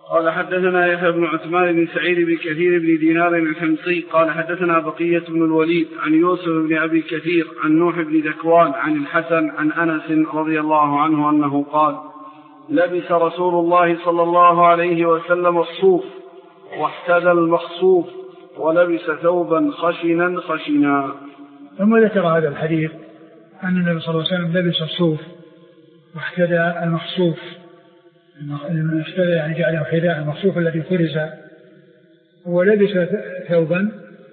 قال حدثنا يحيى بن عثمان بن سعيد بن كثير بن دينار الحمصي قال حدثنا بقية بن الوليد عن يوسف بن أبي كثير عن نوح بن ذكوان عن الحسن عن أنس رضي الله عنه أنه قال لبس رسول الله صلى الله عليه وسلم الصوف واحتدى المخصوف ولبس ثوبا خشنا. ثم ذكر هذا الحديث أن النبي صلى الله عليه وسلم لبس الصوف واحتدى المخصوف. احتدى يعني جعله حذاء المخصوف الذي فرز، ولبس ثوبا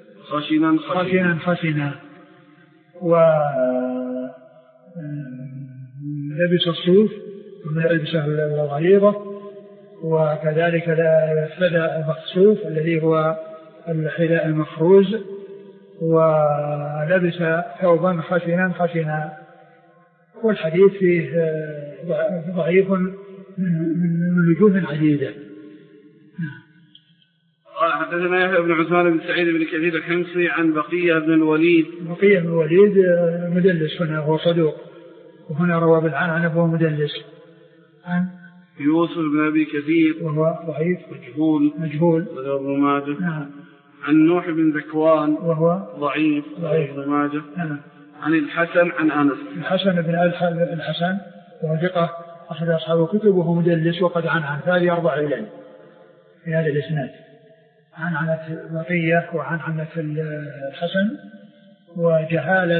خشنا ولبس الصوف من الألبسة الغليظة، وكذلك احتدى المخصوف الذي هو الحذاء المفروز، ولبس ثوبا خشنا. والحديث فيه ضعيف من وجوه عديدة. قال حدثنا يحيى بن عثمان بن سعيد بن كثير الحمصي عن بقية بن الوليد. بقية بن الوليد مدلس، هنا هو صدوق، وهنا روى بالعنعنة وهو مدلس. عن يوسف بن أبي كثير وهو ضعيف مجهول ابن ماجه. عن نوح بن ذكوان وهو ضعيف ابن ماجه. عن الحسن عن أنس. الحسن بن الحسن وهو ثقة أخذ أصحاب الكتب وهو مدلس وقد عن هذه 4 علل في هذا الإسناد، عن بقية وعن الحسن وجهالة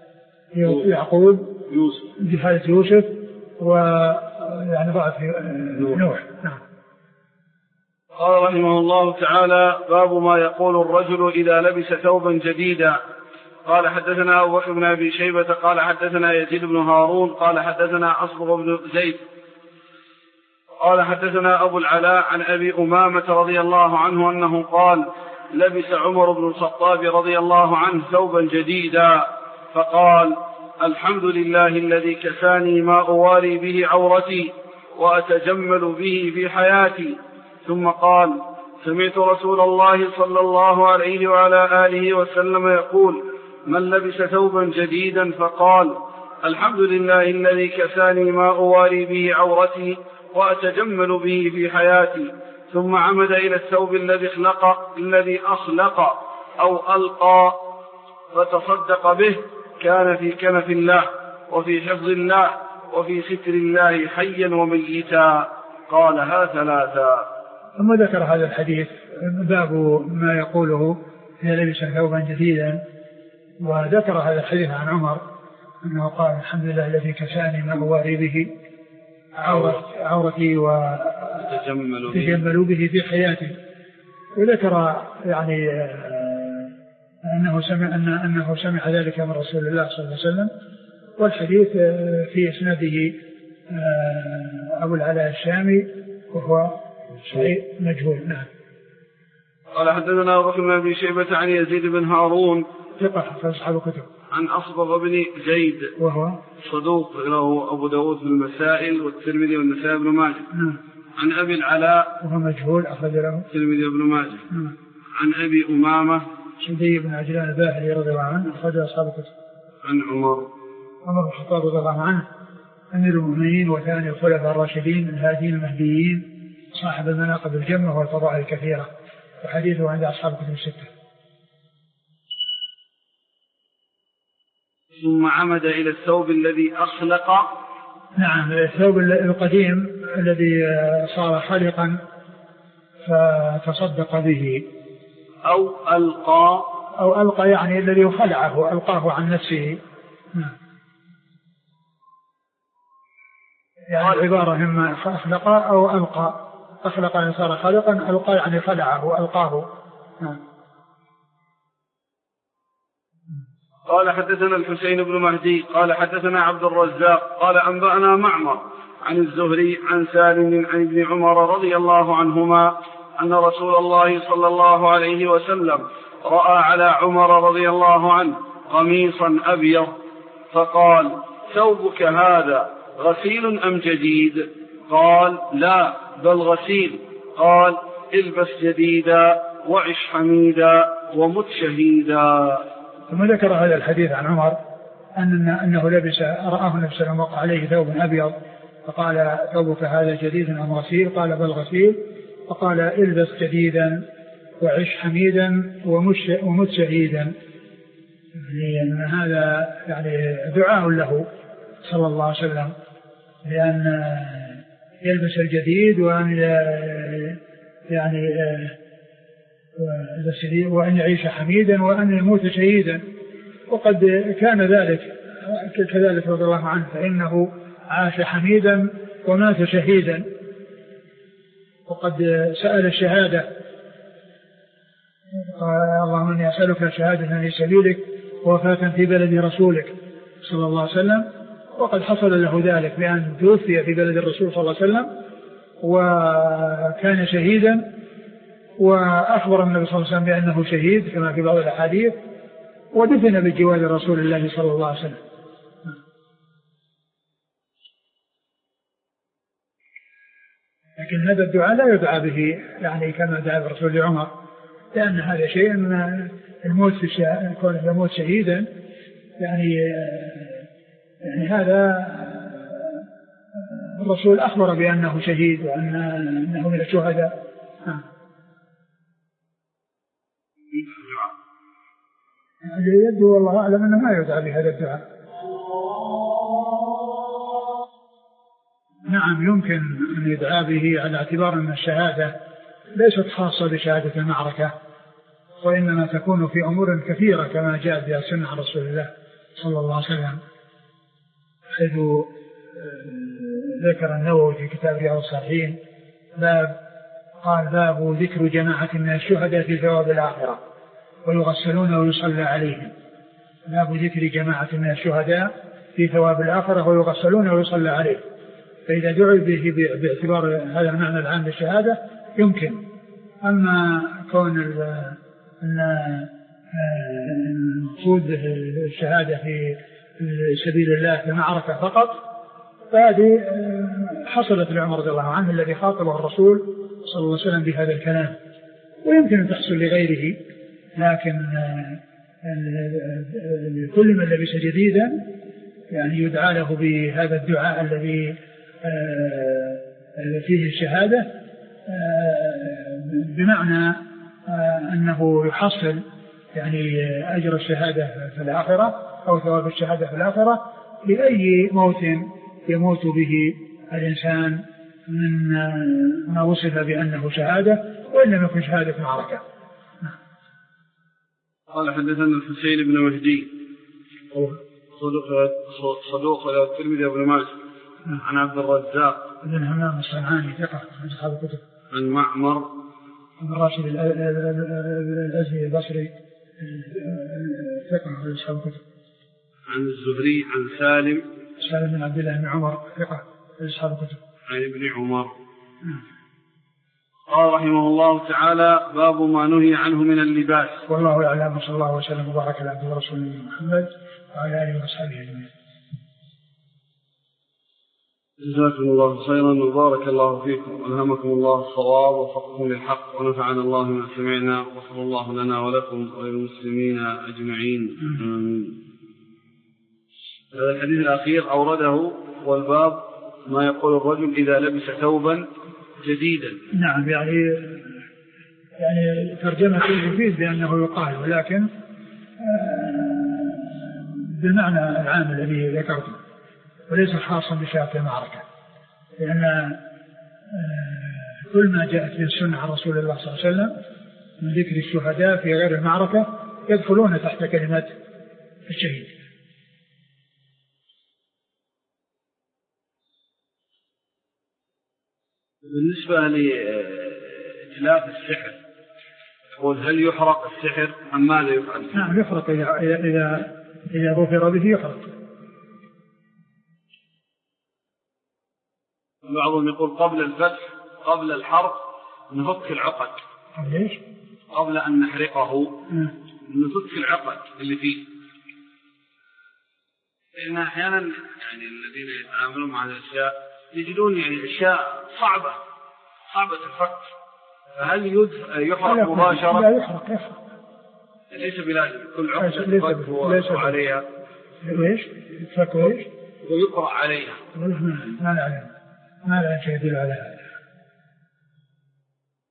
يعقوب جهالة يوسف ويعني ضعف نوح. نعم. قال رحمه الله تعالى باب ما يقول الرجل إذا لبس ثوبا جديدا. قال حدثنا أبو بكر بن أبي شيبة قال حدثنا يزيد بن هارون قال حدثنا أصبغ بن زيد قال حدثنا أبو العلاء عن أبي أمامة رضي الله عنه أنه قال لبس عمر بن الخطاب رضي الله عنه ثوبا جديدا فقال الحمد لله الذي كساني ما أواري به عورتي وأتجمل به في حياتي. ثم قال سمعت رسول الله صلى الله عليه وعلى آله وسلم يقول من لبس ثوبا جديدا فقال الحمد لله الذي كساني ما أواري به عورتي وأتجمل به في حياتي. ثم عمد إلى الثوب الذي أخلق أو ألقى فتصدق به كان في كنف الله وفي حفظ الله وفي ستر الله حيا وميتا. قالها 3. ثم ذكر هذا الحديث باب ما يقوله إذا لبس ثوبا جديدا، وذكر هذا الحديث عن عمر أنه قال الحمد لله الذي كساني ما أواري به عورتي وتجمل به في حياتي. وذكر يعني أنه سمع ذلك من رسول الله صلى الله عليه وسلم. والحديث في إسناده أبو العلاء الشامي وهو مجهول. نعم. قال حدثنا أبو بكر بن أبي شيبة عن يزيد بن هارون ثقة في أصحاب الكتب. عن أصبغ بن زيد وهو صدوق له أبو داود في المسائل والترمذي والنسائي بن ماجه. عن أبي العلاء وهو مجهول أخرج له الترمذي بن ماجه. عن أبي أمامة شدي بن عجلان الباهلي رضي الله عنه أخرج أصحاب الكتب. عن عمر بن الخطاب رضي الله عنه أمير المؤمنين وثاني الخلفاء الراشدين الهادين المهديين صاحب المناقب الجمة والفضائل الكثيرة، وحديثه عند أصحاب الكتب 6. ثم عمد إلى الثوب الذي أخلق. نعم، الثوب القديم الذي صار خلقا فتصدق به أو ألقى يعني الذي خلعه ألقاه عن نفسه. يعني العبارة إما أخلق أو ألقى. أخلق يعني صار خلقا، ألقى يعني خلعه ألقاه. قال حدثنا الحسين بن مهدي قال حدثنا عبد الرزاق قال أنبأنا معمر عن الزهري عن سالم عن ابن عمر رضي الله عنهما أن رسول الله صلى الله عليه وسلم رأى على عمر رضي الله عنه قميصا أبيض فقال ثوبك هذا غسيل أم جديد؟ قال لا بل غسيل. قال البس جديدا وعش حميدا ومت شهيدا. ثم ذكر هذا الحديث عن عمر أنه لبس رآه النبي صلى الله عليه وسلم عليه ثوب أبيض فقال ثوبك هذا جديد أم غسيل؟ قال بل غسيل. فقال البس جديدا وعش حميدا ومت شهيدا، لأن هذا يعني دعاء له صلى الله عليه وسلم، لأن يلبس الجديد وأن يعني وأن يعيش حميدا وأن يموت شهيدا. وقد كان ذلك كذلك رضي الله عنه، فإنه عاش حميدا ومات شهيدا، وقد سأل الشهادة، قال اللهم إني أسألك شهادة في سبيلك ووفاة في بلد رسولك صلى الله عليه وسلم، وقد حصل له ذلك بأن توفي في بلد الرسول صلى الله عليه وسلم وكان شهيدا، وأخبر النبي صلى الله عليه وسلم بأنه شهيد كما في بعض الأحاديث، ودفن بجوار رسول الله صلى الله عليه وسلم. لكن هذا الدعاء لا يدعى به يعني كما دعا الرسول لعمر، لأن هذا شيء من الموت كونه يموت شهيدا، يعني هذا الرسول أخبر بأنه شهيد وأنه من الشهداء. يبدو والله أعلم أنه ما يدعى بهذا الدعاء. نعم يمكن أن يدعى به على اعتبار أن الشهادة ليست خاصة بشهادة المعركة، وإنما تكون في أمور كثيرة كما جاء بها سنة عن رسول الله صلى الله عليه وسلم، حيث ذكر النووي في كتاب رياض الصالحين باب ذكر جماعة من الشهداء في ثواب الآخرة ويغسلون ويصلى عليهم. باب ذكر جماعة من الشهداء في ثواب الآخرة ويغسلون ويصلى عليهم. فإذا دعوا به باعتبار هذا المعنى العام للشهادة يمكن. أما كون المقصود الشهادة في سبيل الله في المعركة فقط، فهذه حصلت لعمر رضي الله عنه الذي خاطبه الرسول صلى الله عليه وسلم بهذا الكلام، ويمكن أن تحصل لغيره، لكن كل من لبس جديدا يعني يدعى له بهذا الدعاء الذي فيه الشهادة، بمعنى أنه يحصل يعني أجر الشهادة في الآخرة أو ثواب الشهادة في الآخرة لأي موت يموت به الإنسان من ما وصف بأنه شهادة وإن لم يكن شهادة معركة. قال حدثنا الحسين بن مهدي صدوق له الترمذي وابن ماجه عن عبد الرزاق بن همام الصنعاني ثقة من أصحاب الكتب، عن معمر بن راشد الأزهري البصري ثقة من أصحاب الكتب، عن الزهري عن سالم بن عبد الله بن عمر ثقة من أصحاب الكتب، عن ابن عمر. قال رحمه الله تعالى: باب ما نهي عنه من اللباس. والله يعلم، صلى الله وسلم وبارك على عبده ورسوله محمد وعلى آله وصحبه أجمعين. جزاكم الله خيرا وبارك الله فيكم وألهمكم الله الصواب ووفقكم للحق ونفعنا الله ما سمعنا وغفر الله لنا ولكم وللمسلمين أجمعين. هذا الحديث الأخير أورده، والباب ما يقول الرجل إذا لبس ثوبا جديدا. نعم، يعني ترجمة يفيد بأنه يقال، ولكن بالمعنى العام الذي ذكرته، وليس خاصا بشهادة المعركة، لأن كل ما جاءت به السنة عن رسول الله صلى الله عليه وسلم من ذكر الشهداء في غير المعركة يدخلون تحت كلمة الشهيد. بالنسبة لإتلاف السحر، يقول هل يحرق السحر أم ماذا يفعل؟ نعم يحرق، إذا ظفر به يحرق. بعضهم يقول قبل الفتح قبل الحرب نفك العقد. ليش؟ قبل أن نحرقه نفك العقد اللي فيه، لأن أحيانا يعني الذين يتعاملون مع هذه الأشياء يجدون يعني أشياء صعبة الفك، فهل يحرق مباشرة؟ لا يحرق. ليس بلازم كل عقد يفك ويقرأ عليها. ليش؟ يفك ويش؟ ويقرأ عليها. ما لا شيء يدل على هذا.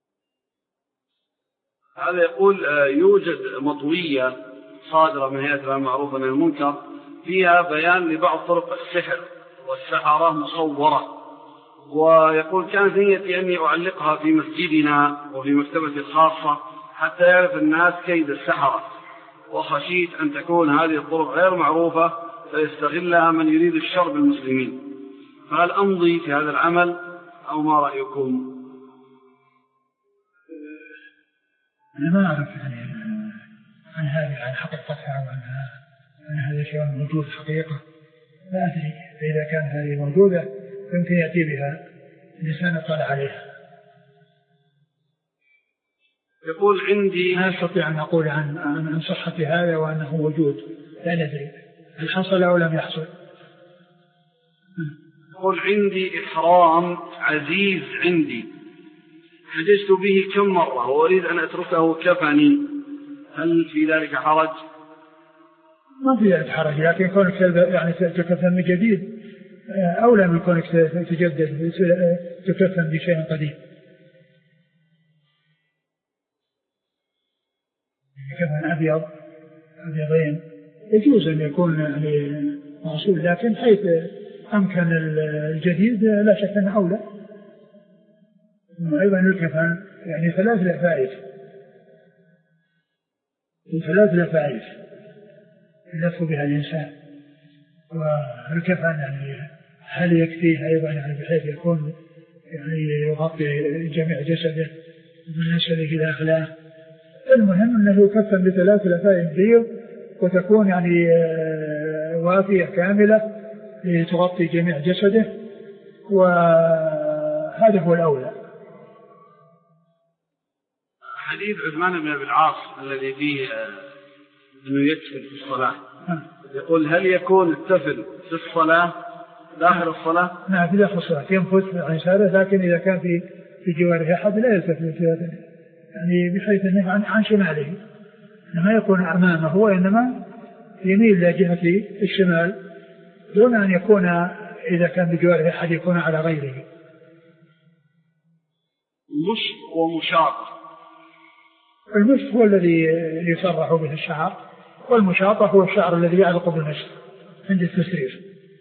هذا يقول يوجد مطوية صادرة من هيئة الأمر بالمعروف والنهي عن المنكر فيها بيان لبعض طرق السحر والسحرة مصورة، ويقول كانت نيتي أني أعلقها في مسجدنا وفي مكتبتي الخاصة حتى يعرف الناس كيد السحرة، وخشيت أن تكون هذه الطرق غير معروفة فيستغلها من يريد الشر بالمسلمين، فهل أمضي في هذا العمل أو ما رأيكم؟ أنا ما أعرف عن هذه، عن حقيقتها وعن هذا الشيء موجود حقيقة، لا أدري إذا كان هذه موجودة يمكن يأتي بها الإنسان يطلع عليها. يقول عندي، لا أستطيع أن أقول عن صحة هذا وأنه موجود، لا ندري هل حصل أو لم يحصل. يقول عندي إحرام عزيز عندي حجزت به كم مرة وأريد أن أتركه كفني، هل في ذلك حرج؟ ما في ذلك حرج، لكن كونك يعني تكفن من جديد أولى من كونك تجدد تكفن بشيء قديم. كفن أبيضين يجوز أن يكون يعني معصول، لكن حيث أمكن الجديد لا شك أنه أولى. أيضا الكفن يعني ثلاث لفائف يلف بها الإنسان، والكفن يعني هل يكفيه أيضا يعني بحيث يكون يعني يغطي جميع جسده من يسفل إلى أعلاه. المهم أنه يكفن بثلاث لفائف بيض وتكون يعني وافية كاملة لتغطي جميع جسده، وهذا هو الأولى. حديث عثمان بن أبي العاص الذي فيه أنه يكفل في الصلاة، يقول هل يكون التفل في الصلاة داخل الصلاة؟ نعم في داخل الصلاة ينفث عن يساره، لكن إذا كان في جواره أحد لا يلتفت يعني بحيث أنه عن شماله، ما يكون أمامه وإنما يميل إلى جهة الشمال دون أن يكون إذا كان بجواره أحد يكون على غيره. مشط ومشاط. المشط هو الذي يصرح به الشعر، والمشاطة هو الشعر الذي يعلق بالنشط عند التسرير.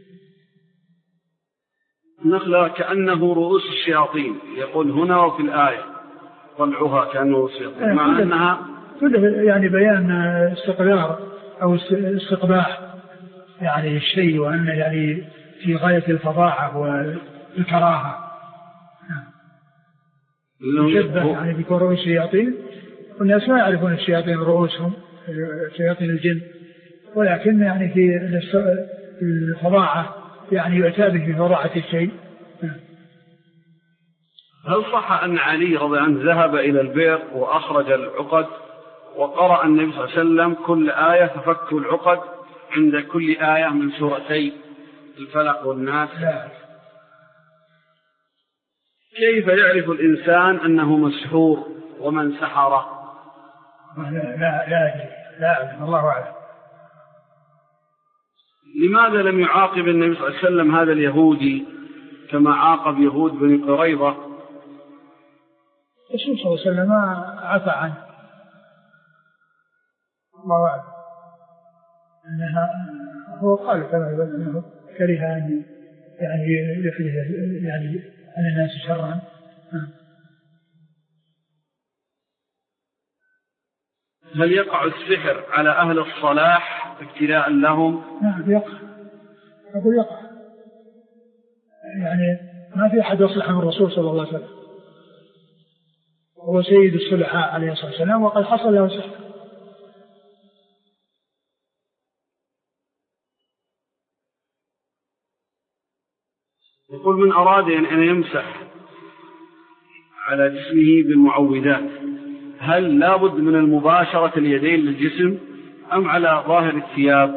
نخلة كأنه رؤوس الشياطين، يقول هنا وفي الآية طلعها كأنه رؤوس الشياطين، مع أنها كله يعني بيان استقرار أو استقباح يعني الشيء، وأن يعني في غاية الفظاعة والكراهة. يشبه يعني بكون رؤوس الشياطين، والناس ما يعرفون الشياطين رؤوسهم شياطين الجن، ولكن يعني في الفظاعة يعني يعتبر بفظاعة الشيء. هل صح أن علي رضي عنه ذهب إلى البئر وأخرج العقد وقرأ النبي صلى الله عليه وسلم كل آية ففك العقد عند كل آية من سورتي الفلق والناس؟ لا. كيف يعرف الإنسان أنه مسحور ومن سحره؟ لا أعلم، الله أعلم. لماذا لم يعاقب النبي صلى الله عليه وسلم هذا اليهودي كما عاقب يهود بني قريظة؟ الرسول صلى الله عليه وسلم عفى عنه، الله أعلم. أنها هو قال كما يقول أنه كره أن يعني يخرج يعني عن الناس شرا. هل يقع السحر على أهل الصلاح ابتلاء لهم؟ نعم يقع، أقول يقع، يعني ما في أحد يصلح من الرسول صلى الله عليه وسلم، هو سيد الصلحاء عليه الصلاة والسلام وقد حصل له سحر. يقول من أراد أن يمسح على جسمه بالمعوذات هل لابد من المباشرة اليدين للجسم أم على ظاهر الثياب؟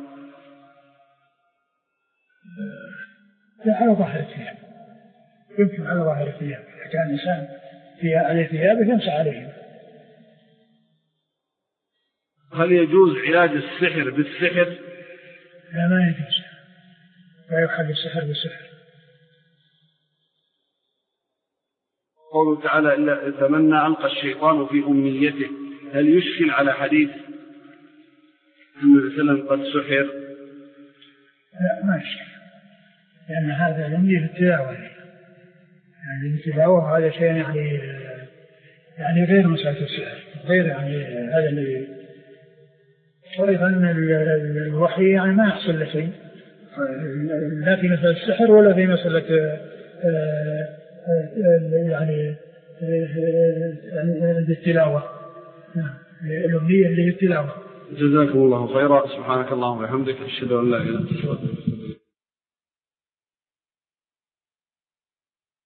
لا، على ظاهر الثياب، يمكن على ظاهر الثياب. إذا كان الإنسان عليه ثيابه يمسح عليهم. هل يجوز علاج السحر بالسحر؟ لا، ما يجوز، لا يحل السحر بالسحر. قوله تعالى إلا تمنى ألقى الشيطان في أمنيته، هل يشكل على حديث النبي صلى الله عليه وسلم قد سحر؟ لا ما يشكل، لأن هذا يمني في التلاوة، يعني التلاوة هذا شيء يعني غير مسألة السحر، غير يعني هذا الذي. وأيضا الوحي يعني ما يحصل له شيء، لا في مسألة السحر ولا في مسألة يعني التلاوة، الأمنية اللي هي التلاوة. جزاكم الله خيرا، سبحانك اللهم وبحمدك، أشهد أن لا إله إلا أنت.